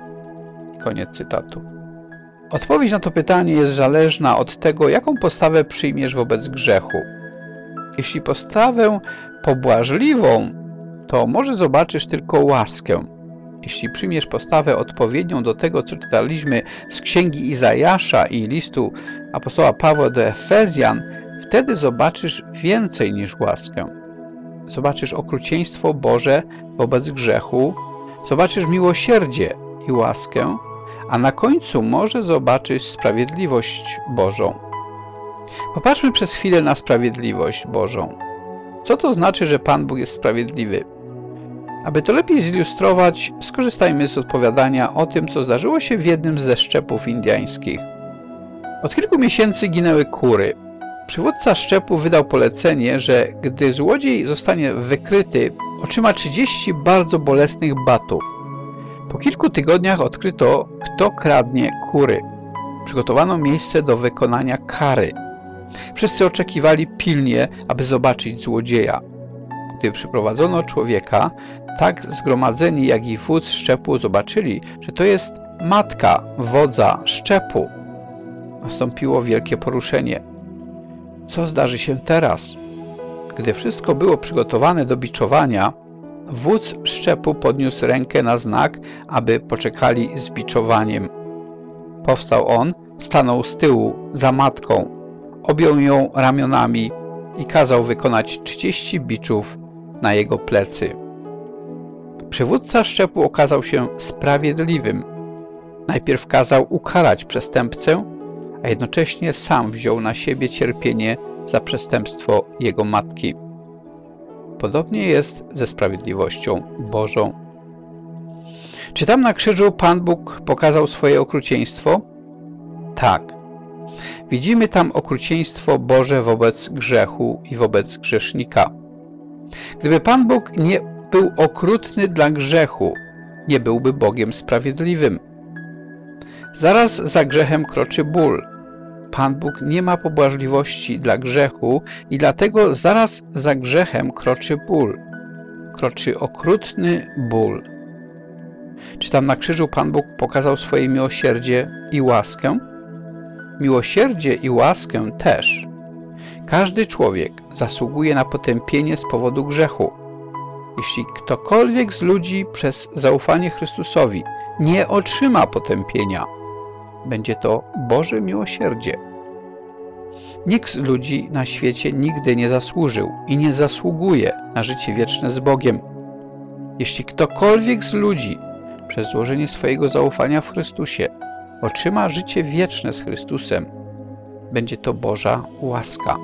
Koniec cytatu. Odpowiedź na to pytanie jest zależna od tego, jaką postawę przyjmiesz wobec grzechu. Jeśli postawę pobłażliwą, to może zobaczysz tylko łaskę. Jeśli przyjmiesz postawę odpowiednią do tego, co czytaliśmy z Księgi Izajasza i listu apostoła Pawła do Efezjan, wtedy zobaczysz więcej niż łaskę. Zobaczysz okrucieństwo Boże wobec grzechu, zobaczysz miłosierdzie i łaskę, a na końcu może zobaczysz sprawiedliwość Bożą. Popatrzmy przez chwilę na sprawiedliwość Bożą. Co to znaczy, że Pan Bóg jest sprawiedliwy? Aby to lepiej zilustrować, skorzystajmy z opowiadania o tym, co zdarzyło się w jednym ze szczepów indyjskich. Od kilku miesięcy ginęły kury. Przywódca szczepu wydał polecenie, że gdy złodziej zostanie wykryty, otrzyma 30 bardzo bolesnych batów. Po kilku tygodniach odkryto, kto kradnie kury. Przygotowano miejsce do wykonania kary. Wszyscy oczekiwali pilnie, aby zobaczyć złodzieja. Gdy przyprowadzono człowieka, tak zgromadzeni jak i wódz szczepu zobaczyli, że to jest matka wodza szczepu. Nastąpiło wielkie poruszenie. Co zdarzy się teraz? Gdy wszystko było przygotowane do biczowania, wódz szczepu podniósł rękę na znak, aby poczekali z biczowaniem. Powstał on, stanął z tyłu, za matką, objął ją ramionami i kazał wykonać 30 biczów na jego plecy. Przywódca szczepu okazał się sprawiedliwym. Najpierw kazał ukarać przestępcę, a jednocześnie sam wziął na siebie cierpienie za przestępstwo jego matki. Podobnie jest ze sprawiedliwością Bożą. Czy tam na krzyżu Pan Bóg pokazał swoje okrucieństwo? Tak. Widzimy tam okrucieństwo Boże wobec grzechu i wobec grzesznika. Gdyby Pan Bóg nie był okrutny dla grzechu, nie byłby Bogiem sprawiedliwym. Zaraz za grzechem kroczy ból. Pan Bóg nie ma pobłażliwości dla grzechu i dlatego zaraz za grzechem kroczy ból. Kroczy okrutny ból. Czy tam na krzyżu Pan Bóg pokazał swoje miłosierdzie i łaskę? Miłosierdzie i łaskę też. Każdy człowiek zasługuje na potępienie z powodu grzechu. Jeśli ktokolwiek z ludzi przez zaufanie Chrystusowi nie otrzyma potępienia, będzie to Boże miłosierdzie. Nikt z ludzi na świecie nigdy nie zasłużył i nie zasługuje na życie wieczne z Bogiem. Jeśli ktokolwiek z ludzi przez złożenie swojego zaufania w Chrystusie otrzyma życie wieczne z Chrystusem, będzie to Boża łaska.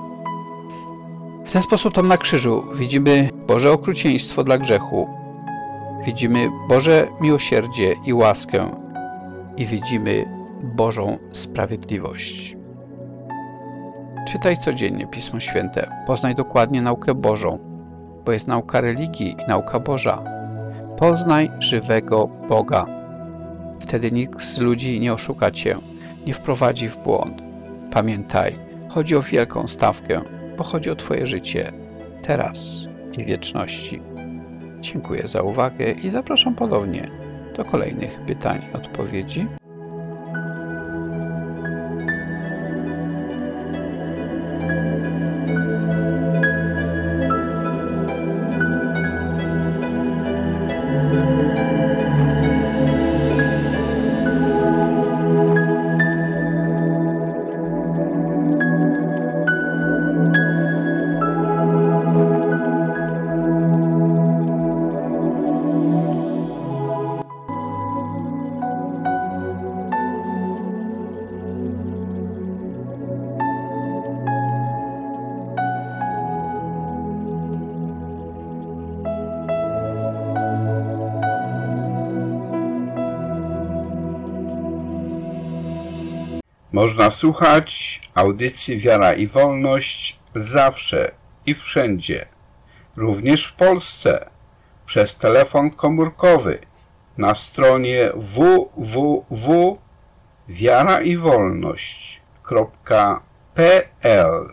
W ten sposób tam na krzyżu widzimy Boże okrucieństwo dla grzechu, widzimy Boże miłosierdzie i łaskę i widzimy Bożą sprawiedliwość. Czytaj codziennie Pismo Święte, poznaj dokładnie naukę Bożą, bo jest nauka religii i nauka Boża. Poznaj żywego Boga. Wtedy nikt z ludzi nie oszuka Cię, nie wprowadzi w błąd. Pamiętaj, chodzi o wielką stawkę, bo chodzi o Twoje życie, teraz i w wieczności. Dziękuję za uwagę i zapraszam ponownie do kolejnych pytań i odpowiedzi. Można słuchać audycji Wiara i Wolność zawsze i wszędzie, również w Polsce, przez telefon komórkowy na stronie www.wiaraiwolność.pl.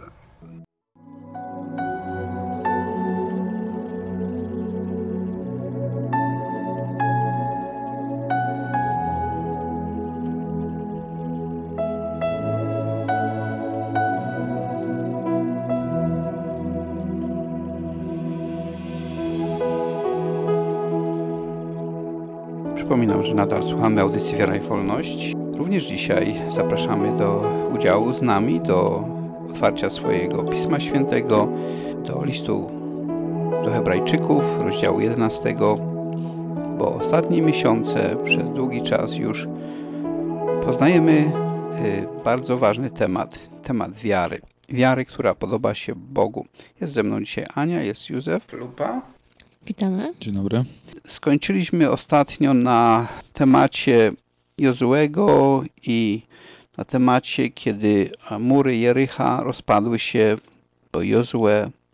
Przypominam, że nadal słuchamy audycji Wiara i Wolność. Również dzisiaj zapraszamy do udziału z nami, do otwarcia swojego Pisma Świętego, do listu do Hebrajczyków, rozdziału 11, bo ostatnie miesiące, przez długi czas już poznajemy bardzo ważny temat wiary. Wiary, która podoba się Bogu. Jest ze mną dzisiaj Ania, jest Józef Lupa. Witamy. Dzień dobry. Skończyliśmy ostatnio na temacie Jozuego i na temacie, kiedy mury Jericha rozpadły się, bo Jozue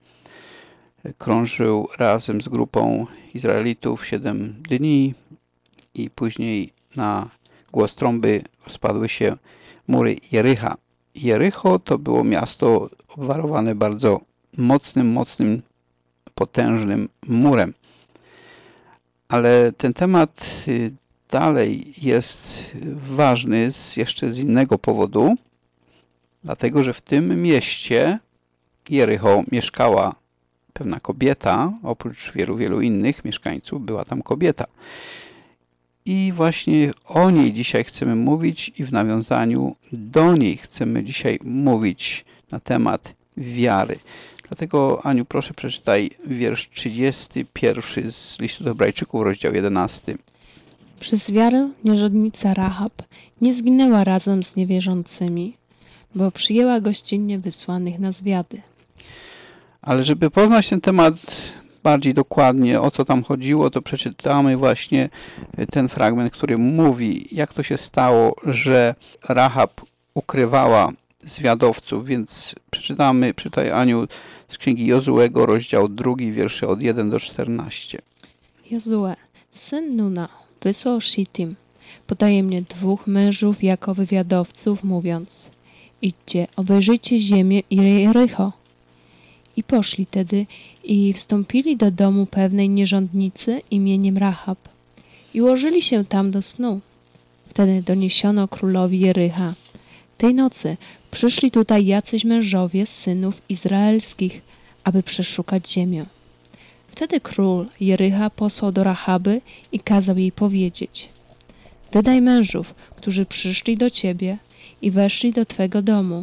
krążył razem z grupą Izraelitów 7 dni i później na głos trąby rozpadły się mury Jericha. Jericho to było miasto obwarowane bardzo mocnym, potężnym murem. Ale ten temat dalej jest ważny jeszcze z innego powodu, dlatego że w tym mieście Jericho mieszkała pewna kobieta, oprócz wielu innych mieszkańców była tam kobieta. I właśnie o niej dzisiaj chcemy mówić i w nawiązaniu do niej chcemy dzisiaj mówić na temat wiary. Dlatego, Aniu, proszę przeczytaj wiersz 31 z listu do Hebrajczyków, rozdział 11. Przez wiarę nierządnica Rahab nie zginęła razem z niewierzącymi, bo przyjęła gościnnie wysłanych na zwiady. Ale żeby poznać ten temat bardziej dokładnie, o co tam chodziło, to przeczytamy właśnie ten fragment, który mówi, jak to się stało, że Rahab ukrywała zwiadowców, więc czytaj Aniu z księgi Jozuego, rozdział 2, wiersze od 1 do 14. Jozue, syn Nuna, wysłał Shittim, potajemnie 2 mężów jako wywiadowców, mówiąc: idźcie, obejrzyjcie ziemię i Jericho. I poszli tedy i wstąpili do domu pewnej nierządnicy imieniem Rahab i ułożyli się tam do snu. Wtedy doniesiono królowi Jericha: tej nocy przyszli tutaj jacyś mężowie z synów izraelskich, aby przeszukać ziemię. Wtedy król Jericha posłał do Rahaby i kazał jej powiedzieć: wydaj mężów, którzy przyszli do ciebie i weszli do twego domu,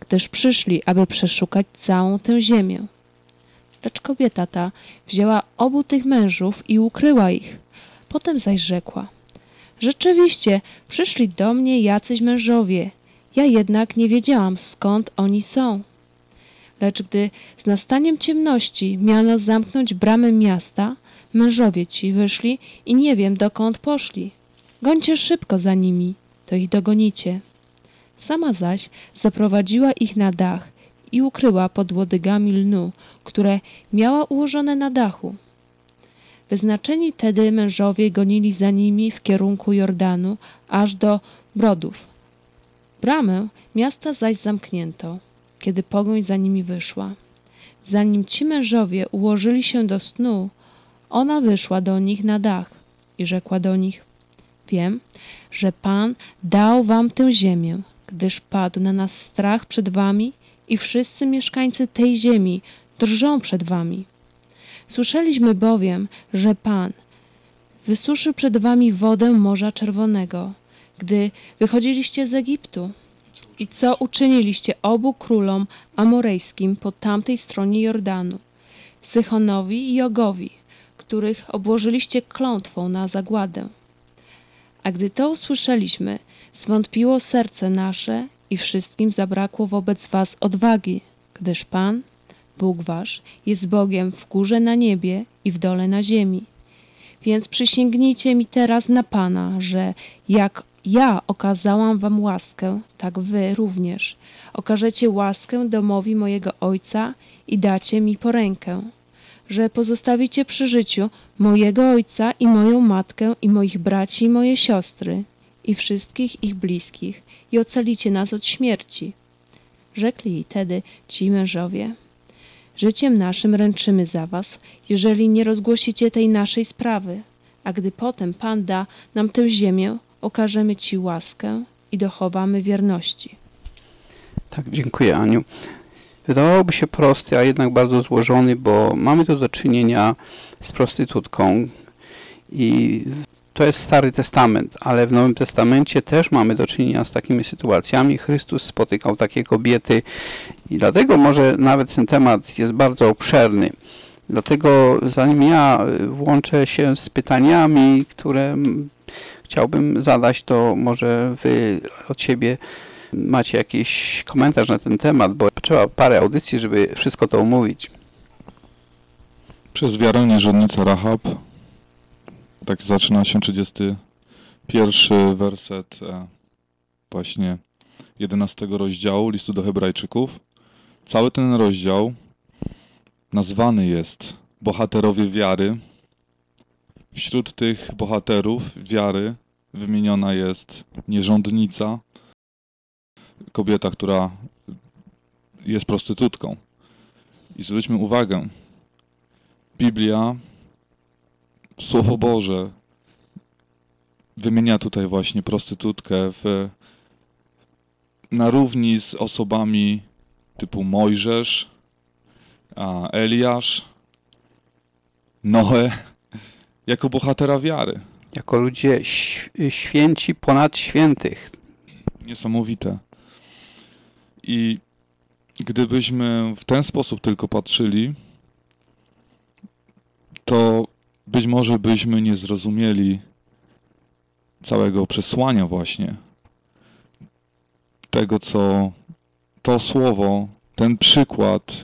gdyż przyszli, aby przeszukać całą tę ziemię. Lecz kobieta ta wzięła obu tych mężów i ukryła ich. Potem zaś rzekła: rzeczywiście, przyszli do mnie jacyś mężowie, ja jednak nie wiedziałam, skąd oni są. Lecz gdy z nastaniem ciemności miano zamknąć bramy miasta, mężowie ci wyszli i nie wiem, dokąd poszli. Gońcie szybko za nimi, to ich dogonicie. Sama zaś zaprowadziła ich na dach i ukryła pod łodygami lnu, które miała ułożone na dachu. Wyznaczeni tedy mężowie gonili za nimi w kierunku Jordanu, aż do Brodów. Bramę miasta zaś zamknięto, kiedy pogoń za nimi wyszła. Zanim ci mężowie ułożyli się do snu, ona wyszła do nich na dach i rzekła do nich: wiem, że Pan dał wam tę ziemię, gdyż padł na nas strach przed wami i wszyscy mieszkańcy tej ziemi drżą przed wami. Słyszeliśmy bowiem, że Pan wysuszył przed wami wodę Morza Czerwonego, gdy wychodziliście z Egiptu. I co uczyniliście obu królom amorejskim po tamtej stronie Jordanu, Sychonowi i Ogowi, których obłożyliście klątwą na zagładę. A gdy to usłyszeliśmy, zwątpiło serce nasze i wszystkim zabrakło wobec was odwagi, gdyż Pan, Bóg wasz, jest Bogiem w górze na niebie i w dole na ziemi. Więc przysięgnijcie mi teraz na Pana, że jak ja okazałam wam łaskę, tak wy również okażecie łaskę domowi mojego ojca i dacie mi porękę, że pozostawicie przy życiu mojego ojca i moją matkę i moich braci i moje siostry i wszystkich ich bliskich i ocalicie nas od śmierci. Rzekli jej tedy ci mężowie: życiem naszym ręczymy za was, jeżeli nie rozgłosicie tej naszej sprawy, a gdy potem Pan da nam tę ziemię, okażemy ci łaskę i dochowamy wierności. Tak, dziękuję, Aniu. Wydawałoby się prosty, a jednak bardzo złożony, bo mamy tu do czynienia z prostytutką i to jest Stary Testament, ale w Nowym Testamencie też mamy do czynienia z takimi sytuacjami. Chrystus spotykał takie kobiety i dlatego może nawet ten temat jest bardzo obszerny. Dlatego zanim ja włączę się z pytaniami, które chciałbym zadać, to może wy od siebie macie jakiś komentarz na ten temat, bo trzeba parę audycji, żeby wszystko to omówić. Przez wiarę niewolnica Rahab, tak zaczyna się 31 werset właśnie 11 rozdziału listu do Hebrajczyków. Cały ten rozdział nazwany jest bohaterowie wiary. Wśród tych bohaterów wiary wymieniona jest nierządnica, kobieta, która jest prostytutką. I zwróćmy uwagę, Biblia, Słowo Boże wymienia tutaj właśnie prostytutkę na równi z osobami typu Mojżesz, Eliasz, Noe, jako bohatera wiary. Jako ludzie święci ponad świętych. Niesamowite. I gdybyśmy w ten sposób tylko patrzyli, to być może byśmy nie zrozumieli całego przesłania właśnie tego, co to słowo, ten przykład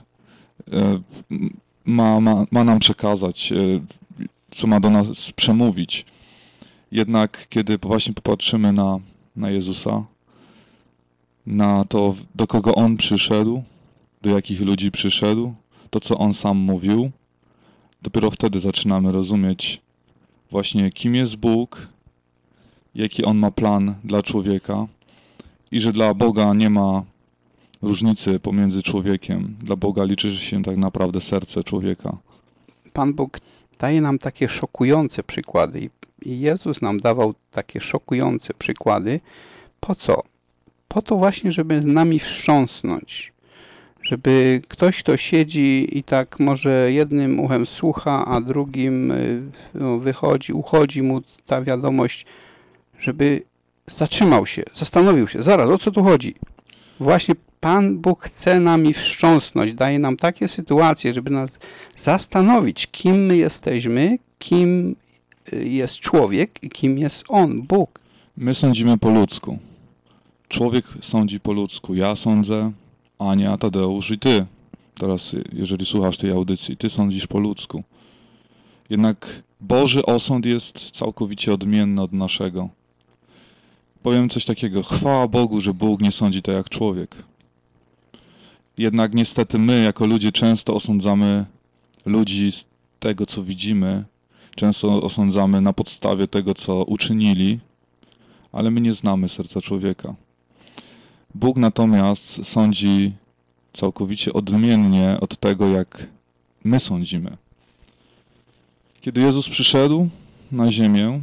ma nam przekazać, co ma do nas przemówić. Jednak kiedy właśnie popatrzymy na Jezusa, na to, do kogo On przyszedł, do jakich ludzi przyszedł, to, co On sam mówił, dopiero wtedy zaczynamy rozumieć właśnie, kim jest Bóg, jaki On ma plan dla człowieka i że dla Boga nie ma różnicy pomiędzy człowiekiem. Dla Boga liczy się tak naprawdę serce człowieka. Pan Bóg daje nam takie szokujące przykłady i Jezus nam dawał takie szokujące przykłady. Po co? Po to właśnie, żeby z nami wstrząsnąć. Żeby ktoś, kto siedzi i tak może jednym uchem słucha, a drugim wychodzi, uchodzi mu ta wiadomość, żeby zatrzymał się, zastanowił się, zaraz, o co tu chodzi? Właśnie Pan Bóg chce nami wstrząsnąć, daje nam takie sytuacje, żeby nas zastanowić, kim my jesteśmy, kim jest człowiek i kim jest On, Bóg. My sądzimy po ludzku. Człowiek sądzi po ludzku. Ja sądzę, Ania, Tadeusz i ty. Teraz, jeżeli słuchasz tej audycji, ty sądzisz po ludzku. Jednak Boży osąd jest całkowicie odmienny od naszego. Powiem coś takiego. Chwała Bogu, że Bóg nie sądzi tak jak człowiek. Jednak niestety my, jako ludzie, często osądzamy ludzi z tego, co widzimy. Często osądzamy na podstawie tego, co uczynili, ale my nie znamy serca człowieka. Bóg natomiast sądzi całkowicie odmiennie od tego, jak my sądzimy. Kiedy Jezus przyszedł na ziemię,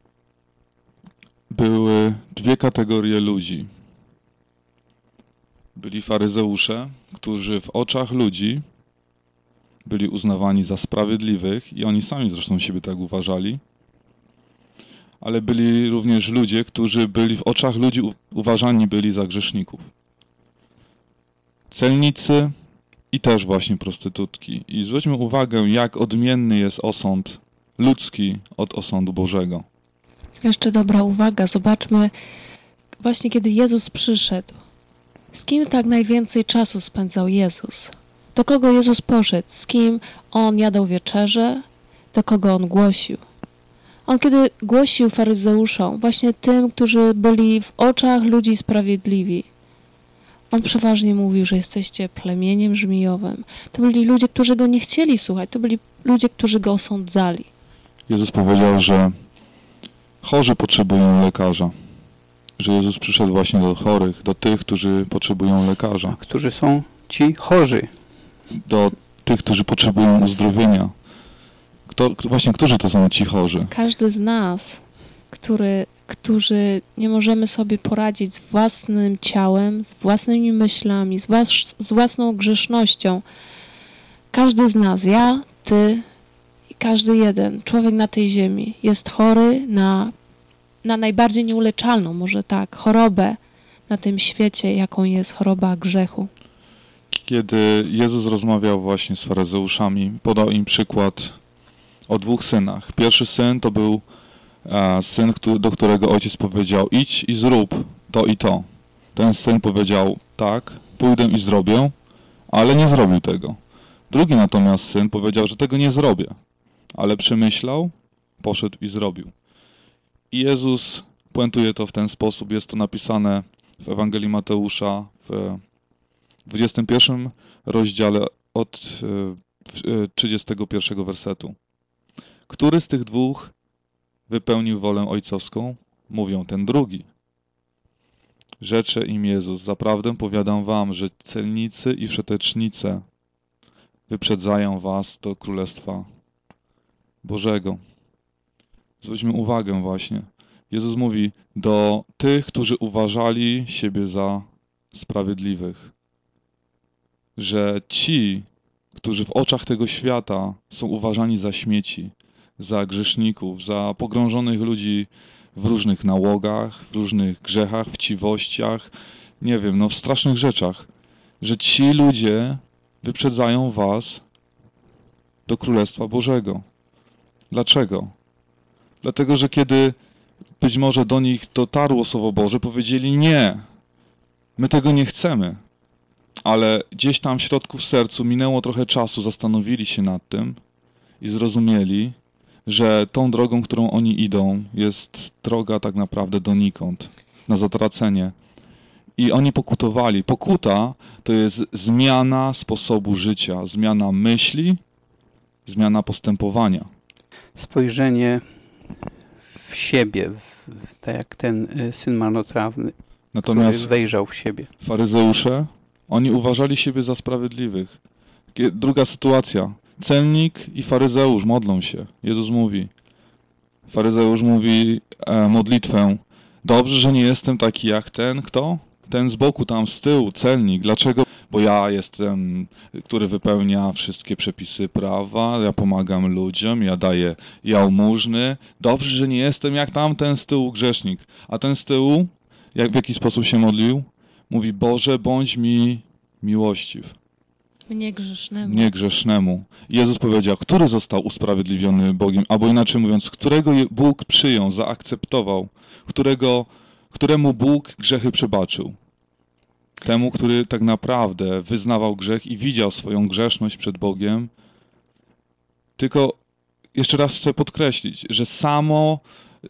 były dwie kategorie ludzi. Byli faryzeusze, którzy w oczach ludzi byli uznawani za sprawiedliwych i oni sami zresztą siebie tak uważali, ale byli również ludzie, którzy byli w oczach ludzi uważani byli za grzeszników. Celnicy i też właśnie prostytutki. I zwróćmy uwagę, jak odmienny jest osąd ludzki od osądu Bożego. Jeszcze dobra uwaga, zobaczmy właśnie kiedy Jezus przyszedł. Z kim tak najwięcej czasu spędzał Jezus? Do kogo Jezus poszedł? Z kim On jadał wieczerzę? Do kogo On głosił? On kiedy głosił faryzeuszom, właśnie tym, którzy byli w oczach ludzi sprawiedliwi, On przeważnie mówił, że jesteście plemieniem żmijowym. To byli ludzie, którzy Go nie chcieli słuchać. To byli ludzie, którzy Go osądzali. Jezus powiedział, że chorzy potrzebują lekarza. Że Jezus przyszedł właśnie do chorych, do tych, którzy potrzebują lekarza. A którzy są ci chorzy? Do tych, którzy potrzebują uzdrowienia. Którzy to są ci chorzy? Każdy z nas, którzy nie możemy sobie poradzić z własnym ciałem, z własnymi myślami, z własną grzesznością. Każdy z nas, ja, ty i każdy jeden człowiek na tej ziemi jest chory na najbardziej nieuleczalną, może tak, chorobę na tym świecie, jaką jest choroba grzechu. Kiedy Jezus rozmawiał właśnie z faryzeuszami, podał im przykład o dwóch synach. Pierwszy syn to był syn, do którego ojciec powiedział: idź i zrób to i to. Ten syn powiedział: tak, pójdę i zrobię, ale nie zrobił tego. Drugi natomiast syn powiedział, że tego nie zrobię, ale przemyślał, poszedł i zrobił. I Jezus puentuje to w ten sposób. Jest to napisane w Ewangelii Mateusza w 21 rozdziale od 31 wersetu. Który z tych dwóch wypełnił wolę ojcowską? Mówią, ten drugi. Rzecze im Jezus: zaprawdę powiadam wam, że celnicy i wszetecznice wyprzedzają was do Królestwa Bożego. Zwróćmy uwagę właśnie. Jezus mówi do tych, którzy uważali siebie za sprawiedliwych, że ci, którzy w oczach tego świata są uważani za śmieci, za grzeszników, za pogrążonych ludzi w różnych nałogach, w różnych grzechach, chciwościach, nie wiem, w strasznych rzeczach, że ci ludzie wyprzedzają was do Królestwa Bożego. Dlaczego? Dlatego, że kiedy być może do nich dotarło Słowo Boże, powiedzieli: nie, my tego nie chcemy. Ale gdzieś tam w środku w sercu minęło trochę czasu, zastanowili się nad tym i zrozumieli, że tą drogą, którą oni idą, jest droga tak naprawdę donikąd, na zatracenie. I oni pokutowali. Pokuta to jest zmiana sposobu życia, zmiana myśli, zmiana postępowania. Spojrzenie w siebie, tak jak ten syn marnotrawny, natomiast który wejrzał w siebie. Faryzeusze, oni uważali siebie za sprawiedliwych. Druga sytuacja. Celnik i faryzeusz modlą się. Jezus mówi. Faryzeusz mówi modlitwę: dobrze, że nie jestem taki jak ten, kto? Ten z boku, tam z tyłu, celnik. Dlaczego? Bo ja jestem, który wypełnia wszystkie przepisy prawa, ja pomagam ludziom, ja daję jałmużny. Dobrze, że nie jestem jak tamten z tyłu grzesznik. A ten z tyłu, w jaki sposób się modlił? mówi: Boże, bądź mi miłościw. Mnie grzesznemu. Jezus powiedział, który został usprawiedliwiony Bogiem, albo inaczej mówiąc, którego Bóg przyjął, zaakceptował, któremu Bóg grzechy przebaczył. Temu, który tak naprawdę wyznawał grzech i widział swoją grzeszność przed Bogiem. Tylko jeszcze raz chcę podkreślić, że samo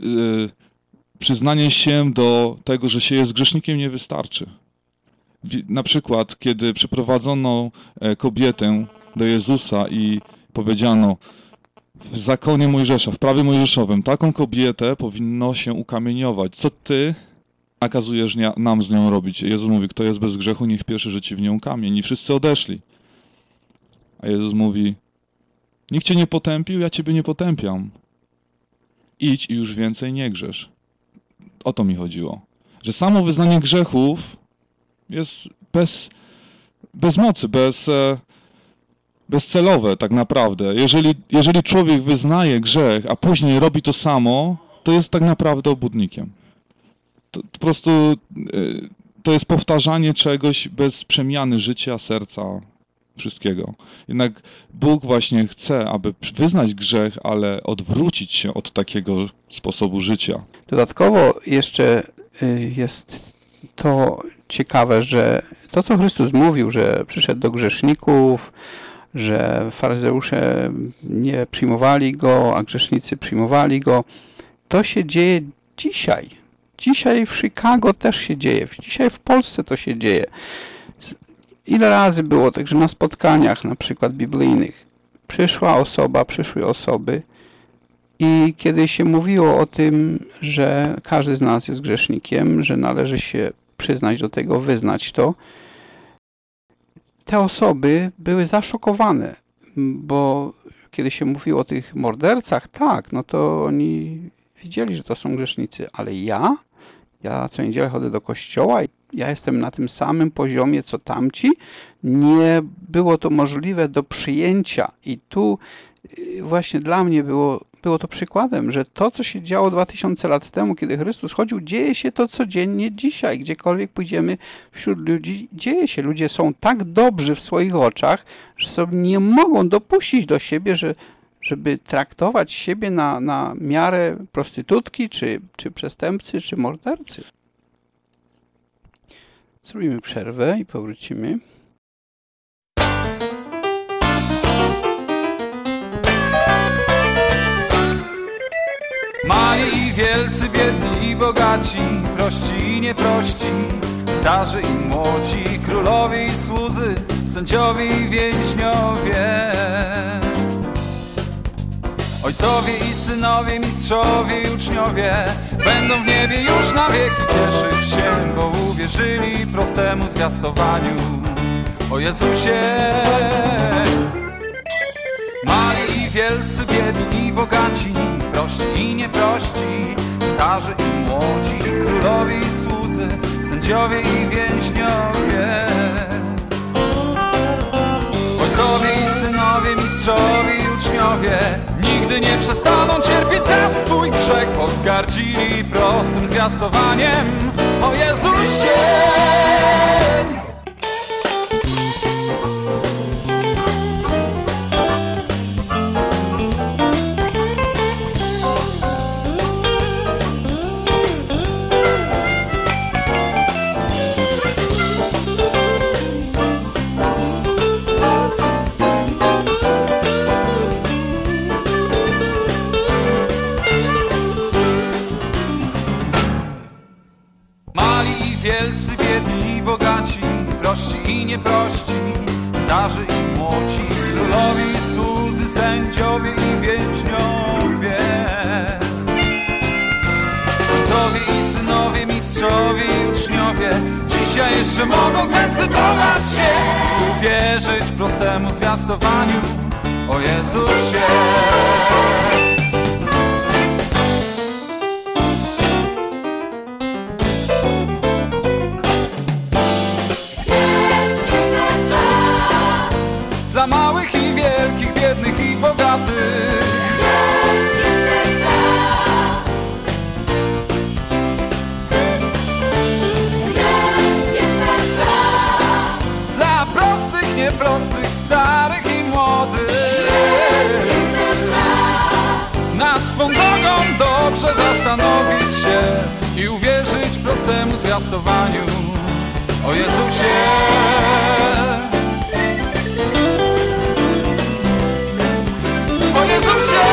przyznanie się do tego, że się jest grzesznikiem, nie wystarczy. Na przykład, kiedy przyprowadzono kobietę do Jezusa i powiedziano w zakonie Mojżesza, w prawie mojżeszowym, taką kobietę powinno się ukamieniować. Co ty nakazujesz nam z nią robić? Jezus mówi, kto jest bez grzechu, niech pierwszy rzuci w nią kamień. I wszyscy odeszli. A Jezus mówi, nikt cię nie potępił, ja ciebie nie potępiam. Idź i już więcej nie grzesz. O to mi chodziło. Że samo wyznanie grzechów jest bez mocy, bezcelowe tak naprawdę. Jeżeli człowiek wyznaje grzech, a później robi to samo, to jest tak naprawdę obłudnikiem. To po prostu to jest powtarzanie czegoś bez przemiany życia, serca, wszystkiego. Jednak Bóg właśnie chce, aby wyznać grzech, ale odwrócić się od takiego sposobu życia. Dodatkowo jeszcze jest to ciekawe, że to, co Chrystus mówił, że przyszedł do grzeszników, że faryzeusze nie przyjmowali Go, a grzesznicy przyjmowali Go, to się dzieje dzisiaj. Dzisiaj w Chicago też się dzieje. Dzisiaj w Polsce to się dzieje. Ile razy było także na spotkaniach, na przykład biblijnych, przyszły osoby i kiedy się mówiło o tym, że każdy z nas jest grzesznikiem, że należy się przyznać do tego, wyznać to, te osoby były zaszokowane, bo kiedy się mówiło o tych mordercach, tak, no to oni widzieli, że to są grzesznicy, ale ja co niedzielę chodzę do kościoła i ja jestem na tym samym poziomie, co tamci. Nie było to możliwe do przyjęcia i tu właśnie dla mnie było to przykładem, że to, co się działo 2000 lat temu, kiedy Chrystus chodził, dzieje się to codziennie dzisiaj. Gdziekolwiek pójdziemy wśród ludzi, dzieje się. Ludzie są tak dobrzy w swoich oczach, że sobie nie mogą dopuścić do siebie, żeby traktować siebie na miarę prostytutki, czy przestępcy, czy mordercy. Zrobimy przerwę i powrócimy. Mali i wielcy, biedni i bogaci, prości i nieprości, starzy i młodzi, królowie i słudzy, sędziowie i więźniowie. Ojcowie i synowie, mistrzowie i uczniowie będą w niebie już na wieki cieszyć się, bo uwierzyli prostemu zwiastowaniu o Jezusie. Mali i wielcy, biedni i bogaci, prości i nieprości, starzy i młodzi, królowie i słudzy, sędziowie i więźniowie. Ojcowie i synowie, mistrzowie i uczniowie nigdy nie przestaną cierpieć za swój grzech, bo wzgardzili prostym zwiastowaniem o Jezusie. Wielcy, biedni i bogaci, prości i nieprości, starzy i młodzi, królowie i słudzy, sędziowie i więźniowie. Ojcowie i synowie, mistrzowie i uczniowie dzisiaj jeszcze mogą zdecydować się, uwierzyć prostemu zwiastowaniu o Jezusie. Dla małych i wielkich, biednych i bogatych jest jeszcze czas. Jest jeszcze i uwierzyć prostemu zwiastowaniu o Jezusie. O Jezusie!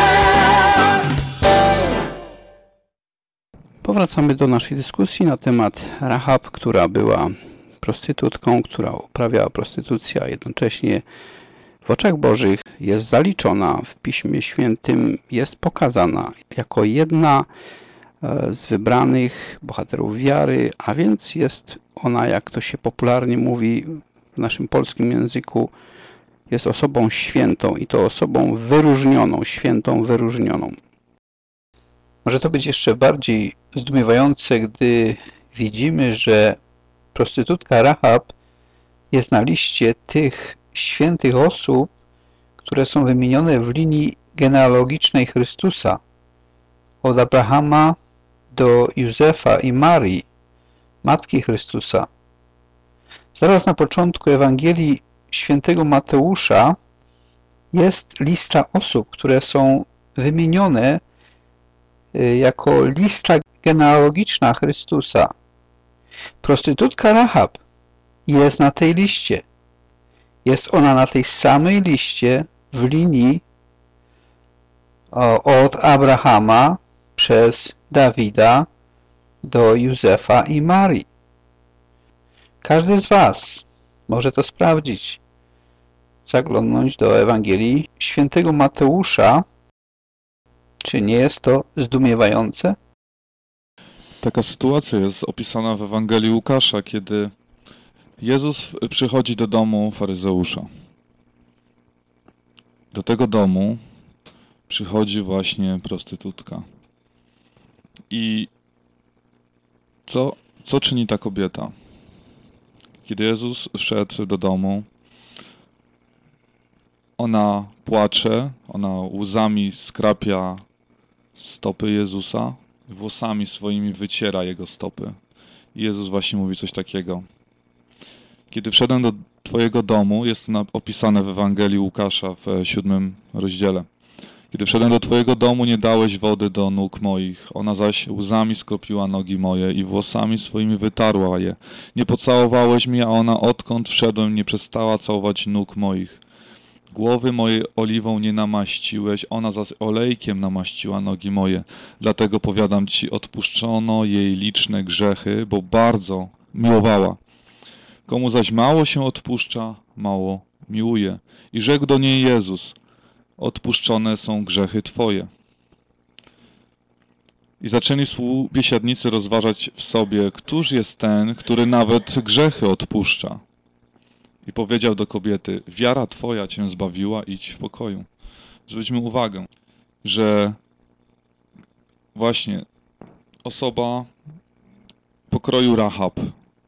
Powracamy do naszej dyskusji na temat Rahab, która była prostytutką, która uprawiała prostytucję, a jednocześnie w oczach Bożych jest zaliczona, w Piśmie Świętym jest pokazana jako jedna z wybranych bohaterów wiary, a więc jest ona, jak to się popularnie mówi w naszym polskim języku, jest osobą świętą i to osobą wyróżnioną, świętą wyróżnioną. Może to być jeszcze bardziej zdumiewające, gdy widzimy, że prostytutka Rahab jest na liście tych świętych osób, które są wymienione w linii genealogicznej Chrystusa, od Abrahama do Józefa i Marii, Matki Chrystusa. Zaraz na początku Ewangelii świętego Mateusza jest lista osób, które są wymienione jako lista genealogiczna Chrystusa. Prostytutka Rahab jest na tej liście. Jest ona na tej samej liście w linii od Abrahama przez Dawida do Józefa i Marii. Każdy z Was może to sprawdzić. Zaglądnąć do Ewangelii świętego Mateusza. Czy nie jest to zdumiewające? Taka sytuacja jest opisana w Ewangelii Łukasza, kiedy Jezus przychodzi do domu faryzeusza. Do tego domu przychodzi właśnie prostytutka. I co czyni ta kobieta? Kiedy Jezus wszedł do domu, ona płacze, ona łzami skrapia stopy Jezusa, włosami swoimi wyciera Jego stopy. I Jezus właśnie mówi coś takiego. Kiedy wszedłem do Twojego domu, jest to opisane w Ewangelii Łukasza w 7 rozdziale. Kiedy wszedłem do Twojego domu, nie dałeś wody do nóg moich. Ona zaś łzami skropiła nogi moje i włosami swoimi wytarła je. Nie pocałowałeś mnie, a ona odkąd wszedłem, nie przestała całować nóg moich. Głowy mojej oliwą nie namaściłeś, ona zaś olejkiem namaściła nogi moje. Dlatego powiadam Ci, odpuszczono jej liczne grzechy, bo bardzo miłowała. Komu zaś mało się odpuszcza, mało miłuje. I rzekł do niej Jezus, odpuszczone są grzechy Twoje. I zaczęli współbiesiadnicy rozważać w sobie, któż jest ten, który nawet grzechy odpuszcza. I powiedział do kobiety, wiara Twoja Cię zbawiła, idź w pokoju. Zwróćmy uwagę, że właśnie osoba pokroju Rahab,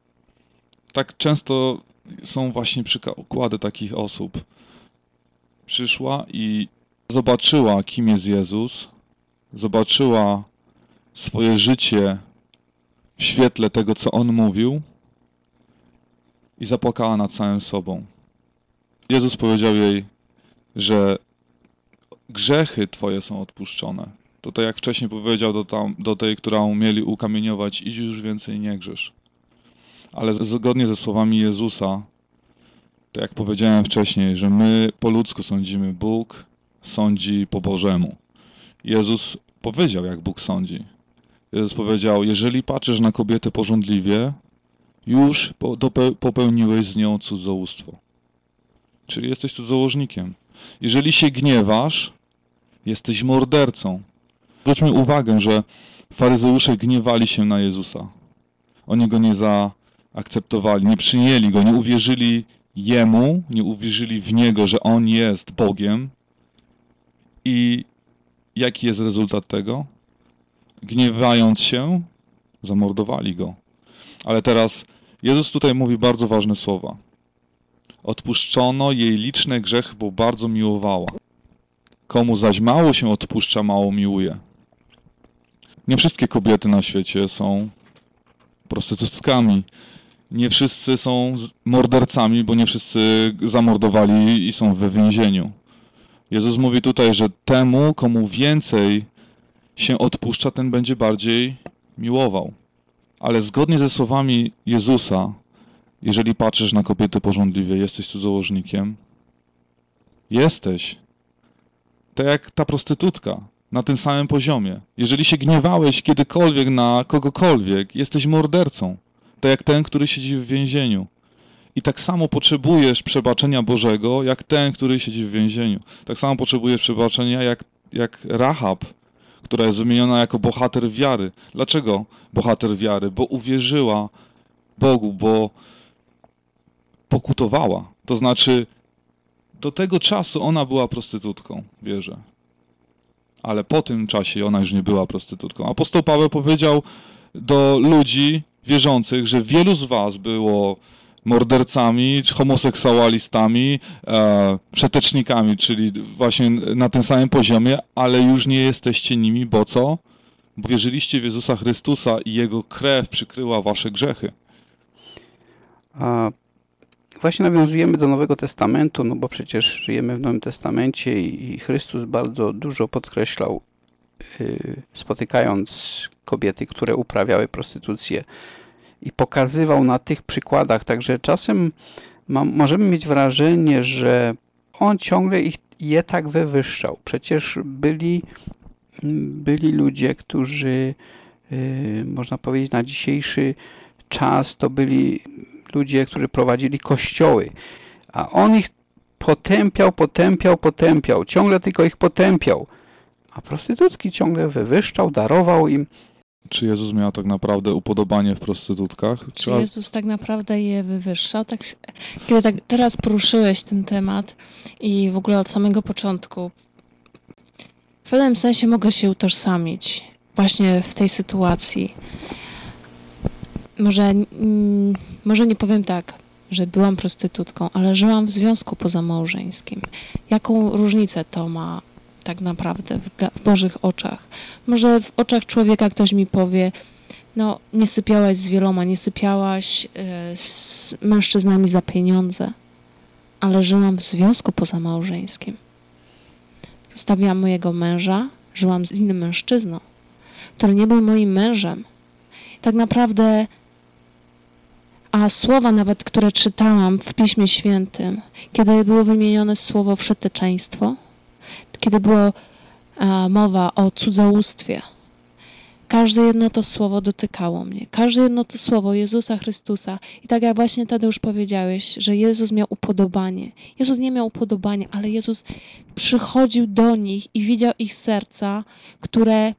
tak często są właśnie przykłady takich osób. Przyszła i zobaczyła, kim jest Jezus, zobaczyła swoje życie w świetle tego, co On mówił i zapłakała nad całym sobą. Jezus powiedział jej, że grzechy Twoje są odpuszczone. To tak jak wcześniej powiedział do tej, którą mieli ukamieniować, idź już więcej nie grzesz. Ale zgodnie ze słowami Jezusa, tak jak powiedziałem wcześniej, że my po ludzku sądzimy, Bóg sądzi po Bożemu. Jezus powiedział, jak Bóg sądzi. Jezus powiedział, jeżeli patrzysz na kobietę pożądliwie, już popełniłeś z nią cudzołóstwo. Czyli jesteś cudzołożnikiem. Jeżeli się gniewasz, jesteś mordercą. Zwróćmy uwagę, że faryzeusze gniewali się na Jezusa. Oni Go nie zaakceptowali, nie przyjęli Go, nie uwierzyli Jemu, nie uwierzyli w Niego, że On jest Bogiem. I jaki jest rezultat tego? Gniewając się, zamordowali Go. Ale teraz Jezus tutaj mówi bardzo ważne słowa. Odpuszczono jej liczne grzechy, bo bardzo miłowała. Komu zaś mało się odpuszcza, mało miłuje. Nie wszystkie kobiety na świecie są prostytutkami. Nie wszyscy są mordercami, bo nie wszyscy zamordowali i są we więzieniu. Jezus mówi tutaj, że temu, komu więcej się odpuszcza, ten będzie bardziej miłował. Ale zgodnie ze słowami Jezusa, jeżeli patrzysz na kobiety pożądliwie, jesteś cudzołożnikiem, jesteś tak jak ta prostytutka, na tym samym poziomie. Jeżeli się gniewałeś kiedykolwiek na kogokolwiek, jesteś mordercą, tak jak ten, który siedzi w więzieniu. I tak samo potrzebujesz przebaczenia Bożego, jak ten, który siedzi w więzieniu. Tak samo potrzebujesz przebaczenia, jak Rahab, która jest wymieniona jako bohater wiary. Dlaczego bohater wiary? Bo uwierzyła Bogu, bo pokutowała. To znaczy, do tego czasu ona była prostytutką, wierzę. Ale po tym czasie ona już nie była prostytutką. Apostoł Paweł powiedział do ludzi wierzących, że wielu z was było mordercami, homoseksualistami, przetecznikami, czyli właśnie na tym samym poziomie, ale już nie jesteście nimi, bo co? Bo wierzyliście w Jezusa Chrystusa i Jego krew przykryła wasze grzechy. Właśnie nawiązujemy do Nowego Testamentu, no bo przecież żyjemy w Nowym Testamencie i Chrystus bardzo dużo podkreślał, spotykając kobiety, które uprawiały prostytucję i pokazywał na tych przykładach. Także czasem możemy mieć wrażenie, że on ciągle je tak wywyższał. Przecież byli ludzie, którzy, można powiedzieć, na dzisiejszy czas to byli ludzie, którzy prowadzili kościoły, a on ich potępiał, ciągle tylko ich potępiał, a prostytutki ciągle wywyższał, darował im. Czy Jezus miał tak naprawdę upodobanie w prostytutkach? Czy Jezus tak naprawdę je wywyższał? Kiedy tak teraz poruszyłeś ten temat i w ogóle od samego początku, w pewnym sensie mogę się utożsamić właśnie w tej sytuacji. Może nie powiem tak, że byłam prostytutką, ale żyłam w związku pozamałżeńskim. Jaką różnicę to ma tak naprawdę w Bożych oczach? Może w oczach człowieka ktoś mi powie, no nie sypiałaś z wieloma, nie sypiałaś z mężczyznami za pieniądze, ale żyłam w związku pozamałżeńskim. Zostawiłam mojego męża, żyłam z innym mężczyzną, który nie był moim mężem. Tak naprawdę, a słowa nawet, które czytałam w Piśmie Świętym, kiedy było wymienione słowo wszeteczeństwo, kiedy było mowa o cudzołóstwie, każde jedno to słowo dotykało mnie. Każde jedno to słowo Jezusa Chrystusa. I tak jak właśnie Tadeusz powiedziałeś, że Jezus miał upodobanie. Jezus nie miał upodobania, ale Jezus przychodził do nich i widział ich serca, które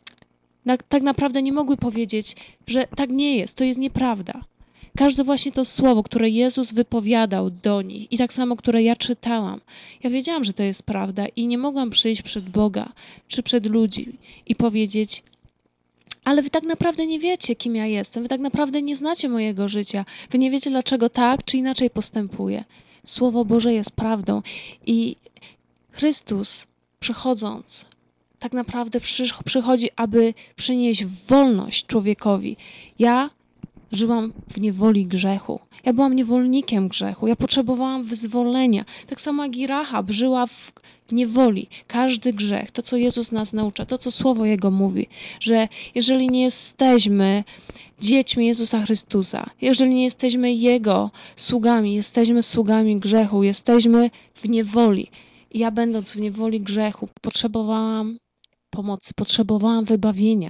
tak naprawdę nie mogły powiedzieć, że tak nie jest, to jest nieprawda. Każde właśnie to słowo, które Jezus wypowiadał do nich i tak samo, które ja czytałam, ja wiedziałam, że to jest prawda i nie mogłam przyjść przed Boga czy przed ludzi i powiedzieć, ale wy tak naprawdę nie wiecie, kim ja jestem, wy tak naprawdę nie znacie mojego życia, wy nie wiecie, dlaczego tak czy inaczej postępuję. Słowo Boże jest prawdą i Chrystus, przychodząc, tak naprawdę przychodzi, aby przynieść wolność człowiekowi. Ja żyłam w niewoli grzechu. Ja byłam niewolnikiem grzechu. Ja potrzebowałam wyzwolenia. Tak samo jak i Rahab żyła w niewoli. Każdy grzech, to co Jezus nas naucza, to co Słowo Jego mówi, że jeżeli nie jesteśmy dziećmi Jezusa Chrystusa, jeżeli nie jesteśmy Jego sługami, jesteśmy sługami grzechu, jesteśmy w niewoli. I ja będąc w niewoli grzechu, potrzebowałam pomocy, potrzebowałam wybawienia.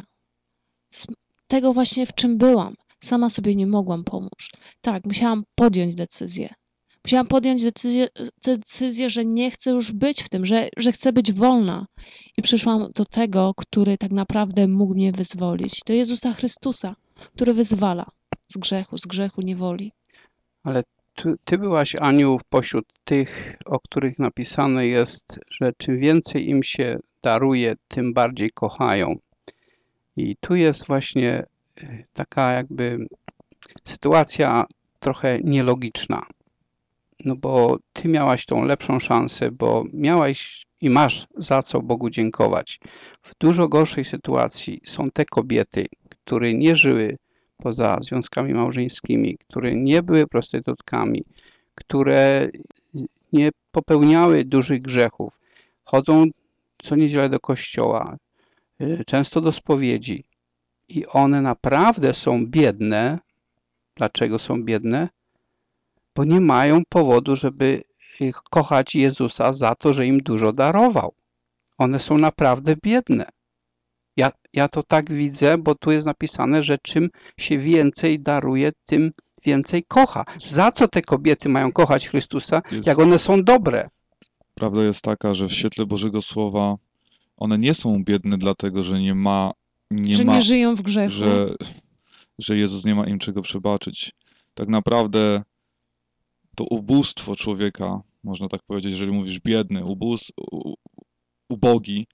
Z tego właśnie, w czym byłam. Sama sobie nie mogłam pomóc. Tak, musiałam podjąć decyzję. Musiałam podjąć decyzję, że nie chcę już być w tym, że chcę być wolna. I przyszłam do tego, który tak naprawdę mógł mnie wyzwolić. Do Jezusa Chrystusa, który wyzwala z grzechu niewoli. Ale ty byłaś, Aniu, pośród tych, o których napisane jest, że czym więcej im się daruje, tym bardziej kochają. I tu jest właśnie taka jakby sytuacja trochę nielogiczna. No bo ty miałaś tą lepszą szansę, bo miałaś i masz za co Bogu dziękować. W dużo gorszej sytuacji są te kobiety, które nie żyły poza związkami małżeńskimi, które nie były prostytutkami, które nie popełniały dużych grzechów, chodzą co niedzielę do kościoła, często do spowiedzi. i one naprawdę są biedne. Dlaczego są biedne? Bo nie mają powodu, żeby kochać Jezusa za to, że im dużo darował. One są naprawdę biedne. Ja to tak widzę, bo tu jest napisane, że czym się więcej daruje, tym więcej kocha. Za co te kobiety mają kochać Chrystusa, jak one są dobre? Prawda jest taka, że w świetle Bożego Słowa one nie są biedne dlatego, że nie żyją w grzechu. Że Jezus nie ma im czego przebaczyć. Tak naprawdę to ubóstwo człowieka, można tak powiedzieć, jeżeli mówisz biedny, ubogi,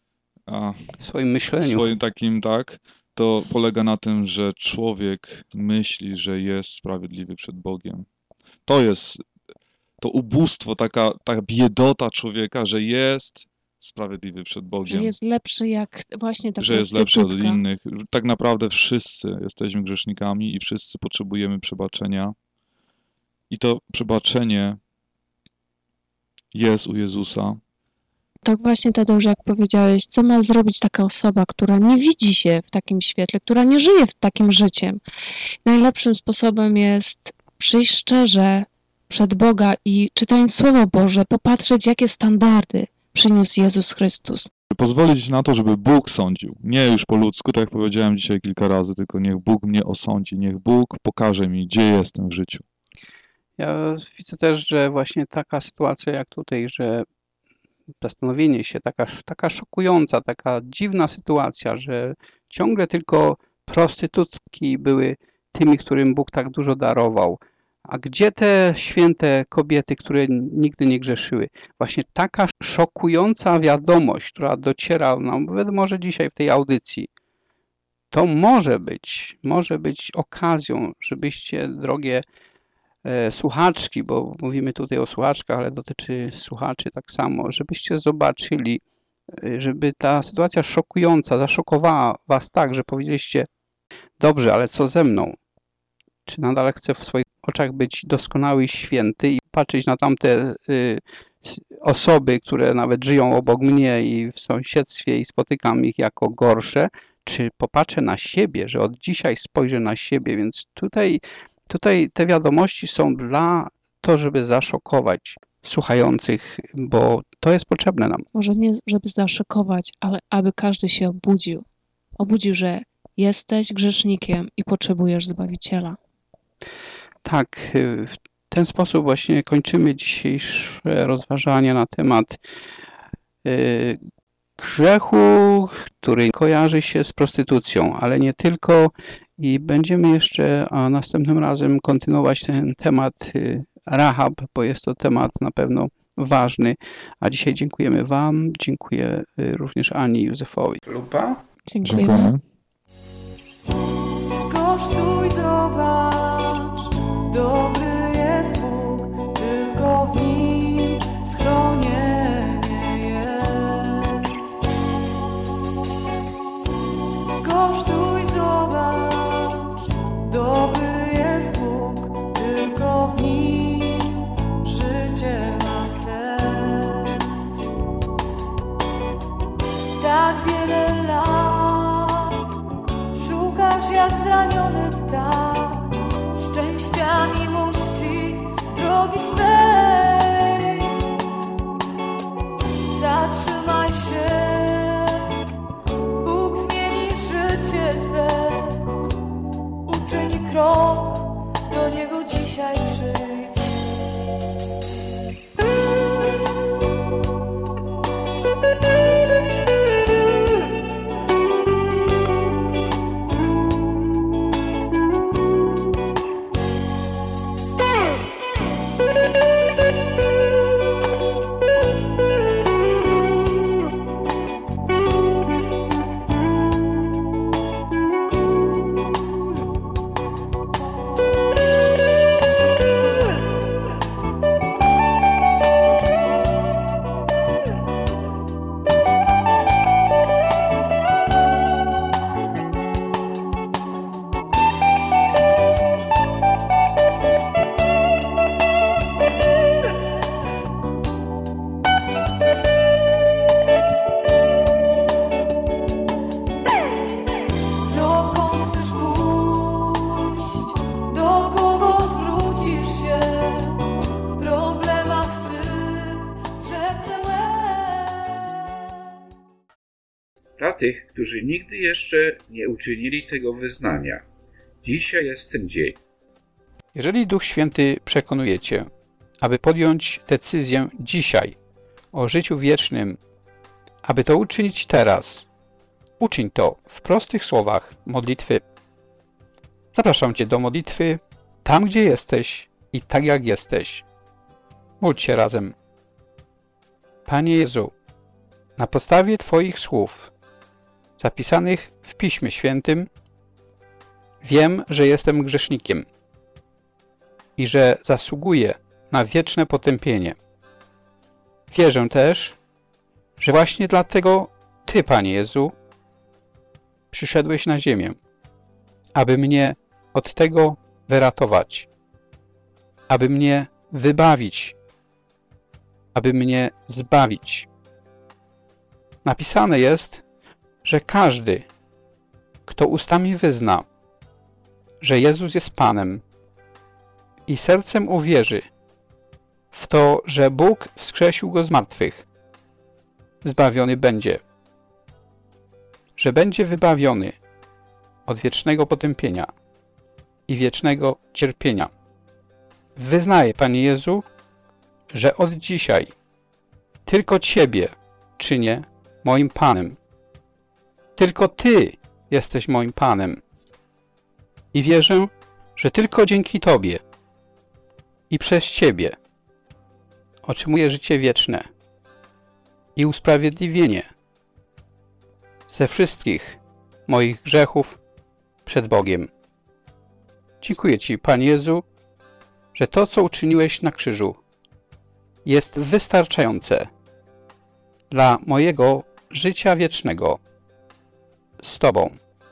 w swoim myśleniu. W swoim takim, tak, to polega na tym, że człowiek myśli, że jest sprawiedliwy przed Bogiem. To jest to ubóstwo, taka biedota człowieka, że jest sprawiedliwy przed Bogiem. Że jest lepszy jak właśnie ta Że jest lepszy od innych. Tak naprawdę wszyscy jesteśmy grzesznikami i wszyscy potrzebujemy przebaczenia. I to przebaczenie jest u Jezusa. Tak właśnie, Tadeusz, jak powiedziałeś, co ma zrobić taka osoba, która nie widzi się w takim świetle, która nie żyje w takim życiem? Najlepszym sposobem jest przyjść szczerze przed Boga i czytając Słowo Boże, popatrzeć, jakie standardy przyniósł Jezus Chrystus. Pozwolić na to, żeby Bóg sądził. Nie już po ludzku, tak jak powiedziałem dzisiaj kilka razy, tylko niech Bóg mnie osądzi, niech Bóg pokaże mi, gdzie jestem w życiu. Ja widzę też, że właśnie taka sytuacja jak tutaj, że zastanowienie się, taka szokująca, taka dziwna sytuacja, że ciągle tylko prostytutki były tymi, którym Bóg tak dużo darował. A gdzie te święte kobiety, które nigdy nie grzeszyły? Właśnie taka szokująca wiadomość, która dociera nam, może dzisiaj w tej audycji, to może być okazją, żebyście, drogie słuchaczki, bo mówimy tutaj o słuchaczkach, ale dotyczy słuchaczy tak samo, żebyście zobaczyli, żeby ta sytuacja szokująca zaszokowała was tak, że powiedzieliście, dobrze, ale co ze mną? Czy nadal chcę w swoich oczach być doskonały i święty i patrzeć na tamte osoby, które nawet żyją obok mnie i w sąsiedztwie i spotykam ich jako gorsze, czy popatrzę na siebie, że od dzisiaj spojrzę na siebie, więc tutaj te wiadomości są dla to, żeby zaszokować słuchających, bo to jest potrzebne nam. Może nie, żeby zaszokować, ale aby każdy się obudził. Obudził, że jesteś grzesznikiem i potrzebujesz Zbawiciela. Tak, w ten sposób właśnie kończymy dzisiejsze rozważania na temat grzechu, który kojarzy się z prostytucją, ale nie tylko. I będziemy jeszcze następnym razem kontynuować ten temat Rahab, bo jest to temat na pewno ważny. A dzisiaj dziękujemy wam, dziękuję również Ani i Józefowi. Lupa? Dziękujemy. Skosztuj, zobacz, dobry jest Bóg, tylko w Nim schronienie jest. Skosztuj, zobacz, dobry jest Bóg, tylko w Nim życie ma sens. Tak wiele lat szukasz jak zraniony ptak szczęścia, miłości, drogi swej. Zatrzymaj się, Bóg zmieni życie twe. Uczyń krok, do Niego dzisiaj przyjdź. tych, którzy nigdy jeszcze nie uczynili tego wyznania. Dzisiaj jest ten dzień. Jeżeli Duch Święty przekonuje Cię, aby podjąć decyzję dzisiaj o życiu wiecznym, aby to uczynić teraz, uczyń to w prostych słowach modlitwy. Zapraszam Cię do modlitwy tam, gdzie jesteś i tak jak jesteś. Módl się razem. Panie Jezu, na podstawie Twoich słów zapisanych w Piśmie Świętym wiem, że jestem grzesznikiem i że zasługuję na wieczne potępienie. Wierzę też, że właśnie dlatego Ty, Panie Jezu, przyszedłeś na ziemię, aby mnie od tego wyratować, aby mnie wybawić, aby mnie zbawić. Napisane jest, że każdy, kto ustami wyzna, że Jezus jest Panem i sercem uwierzy w to, że Bóg wskrzesił Go z martwych, zbawiony będzie, że będzie wybawiony od wiecznego potępienia i wiecznego cierpienia. Wyznaję, Panie Jezu, że od dzisiaj tylko Ciebie czynię moim Panem. Tylko Ty jesteś moim Panem. I wierzę, że tylko dzięki Tobie i przez Ciebie otrzymuję życie wieczne i usprawiedliwienie ze wszystkich moich grzechów przed Bogiem. Dziękuję Ci, Panie Jezu, że to, co uczyniłeś na krzyżu, jest wystarczające dla mojego życia wiecznego z Tobą.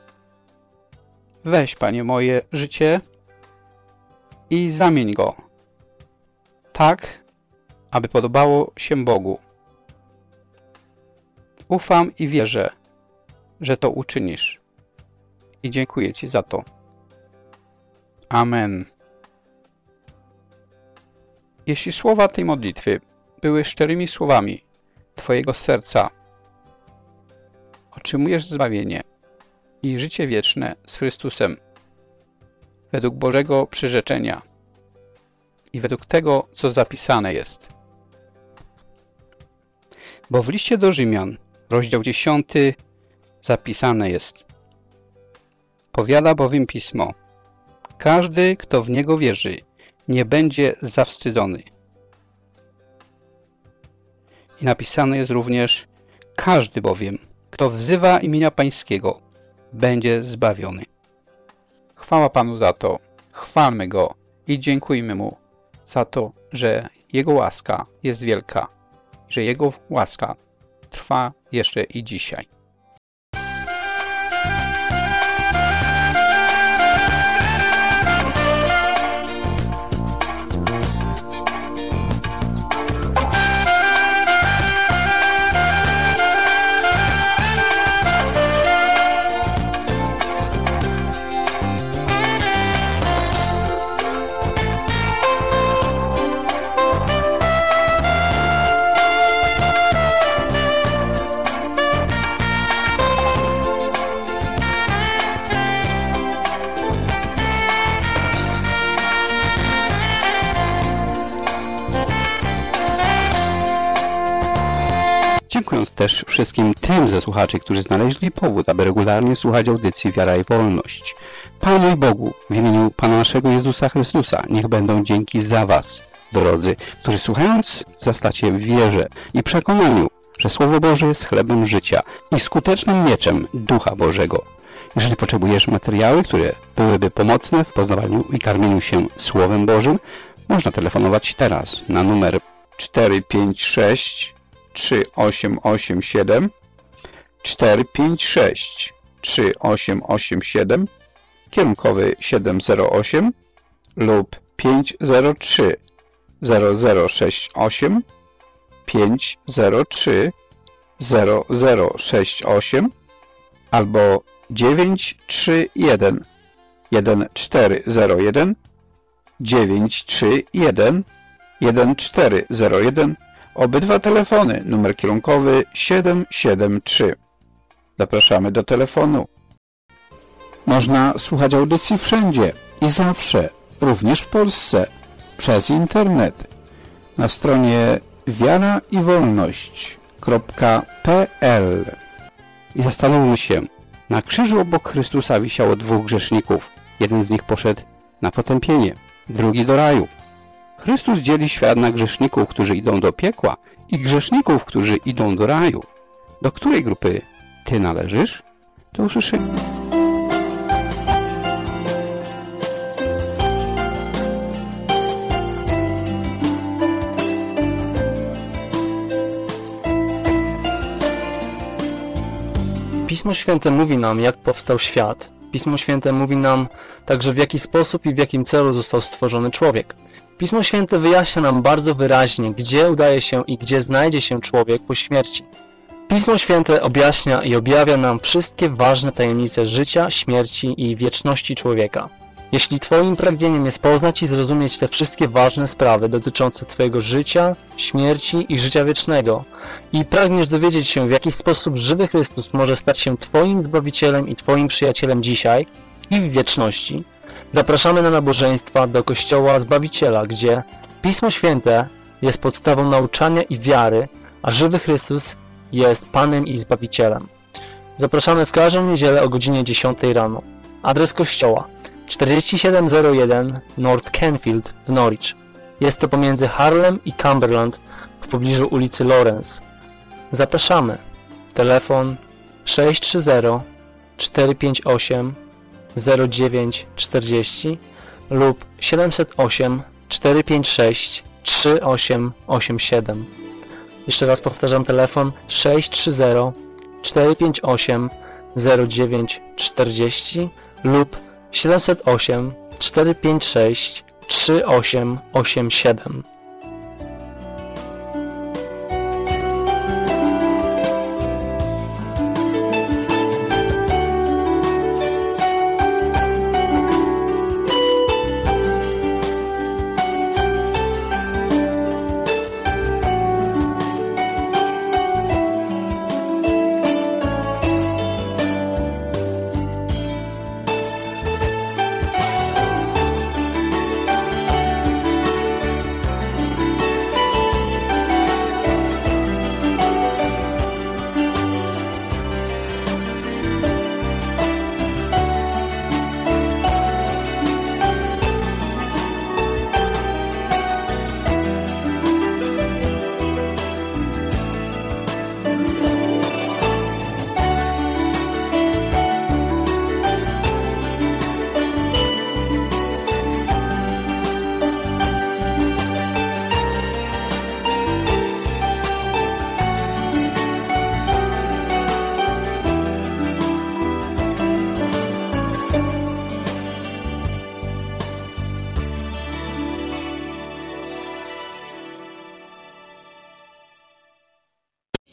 Weź, Panie, moje życie i zamień go tak, aby podobało się Bogu. Ufam i wierzę, że to uczynisz. I dziękuję Ci za to. Amen. Jeśli słowa tej modlitwy były szczerymi słowami Twojego serca, otrzymujesz zbawienie i życie wieczne z Chrystusem według Bożego przyrzeczenia i według tego, co zapisane jest. Bo w liście do Rzymian, rozdział 10, zapisane jest: powiada bowiem Pismo: każdy, kto w Niego wierzy, nie będzie zawstydzony. I napisane jest również: każdy bowiem, kto wzywa imienia Pańskiego, będzie zbawiony. Chwała Panu za to, chwalmy Go i dziękujmy Mu za to, że Jego łaska jest wielka, że Jego łaska trwa jeszcze i dzisiaj. Dziękując też wszystkim tym ze słuchaczy, którzy znaleźli powód, aby regularnie słuchać audycji Wiara i Wolność. Panu i Bogu, w imieniu Pana naszego Jezusa Chrystusa, niech będą dzięki za Was, drodzy, którzy słuchając wzrastacie w wierze i przekonaniu, że Słowo Boże jest chlebem życia i skutecznym mieczem Ducha Bożego. Jeżeli potrzebujesz materiały, które byłyby pomocne w poznawaniu i karmieniu się Słowem Bożym, można telefonować teraz na numer 456 3887 456 3887 kierunkowy 708 lub 503 0068 503 0068 albo 931 1401 931 1401. Obydwa telefony, numer kierunkowy 773. Zapraszamy do telefonu. Można słuchać audycji wszędzie i zawsze, również w Polsce, przez internet. Na stronie wiaraiwolność.pl. I zastanówmy się, na krzyżu obok Chrystusa wisiało 2 grzeszników. Jeden z nich poszedł na potępienie, drugi do raju. Chrystus dzieli świat na grzeszników, którzy idą do piekła i grzeszników, którzy idą do raju. Do której grupy ty należysz? Do usłyszenia. Pismo Święte mówi nam, jak powstał świat. Pismo Święte mówi nam także, w jaki sposób i w jakim celu został stworzony człowiek. Pismo Święte wyjaśnia nam bardzo wyraźnie, gdzie udaje się i gdzie znajdzie się człowiek po śmierci. Pismo Święte objaśnia i objawia nam wszystkie ważne tajemnice życia, śmierci i wieczności człowieka. Jeśli Twoim pragnieniem jest poznać i zrozumieć te wszystkie ważne sprawy dotyczące Twojego życia, śmierci i życia wiecznego i pragniesz dowiedzieć się, w jaki sposób żywy Chrystus może stać się Twoim Zbawicielem i Twoim przyjacielem dzisiaj i w wieczności, zapraszamy na nabożeństwa do Kościoła Zbawiciela, gdzie Pismo Święte jest podstawą nauczania i wiary, a żywy Chrystus jest Panem i Zbawicielem. Zapraszamy w każdą niedzielę o godzinie 10 rano. Adres kościoła 4701 North Canfield w Norwich. Jest to pomiędzy Harlem i Cumberland w pobliżu ulicy Lawrence. Zapraszamy. Telefon 630 458 0940 lub 708 456 3887. Jeszcze raz powtarzam, telefon 630 458 0940 lub 708 456 3887.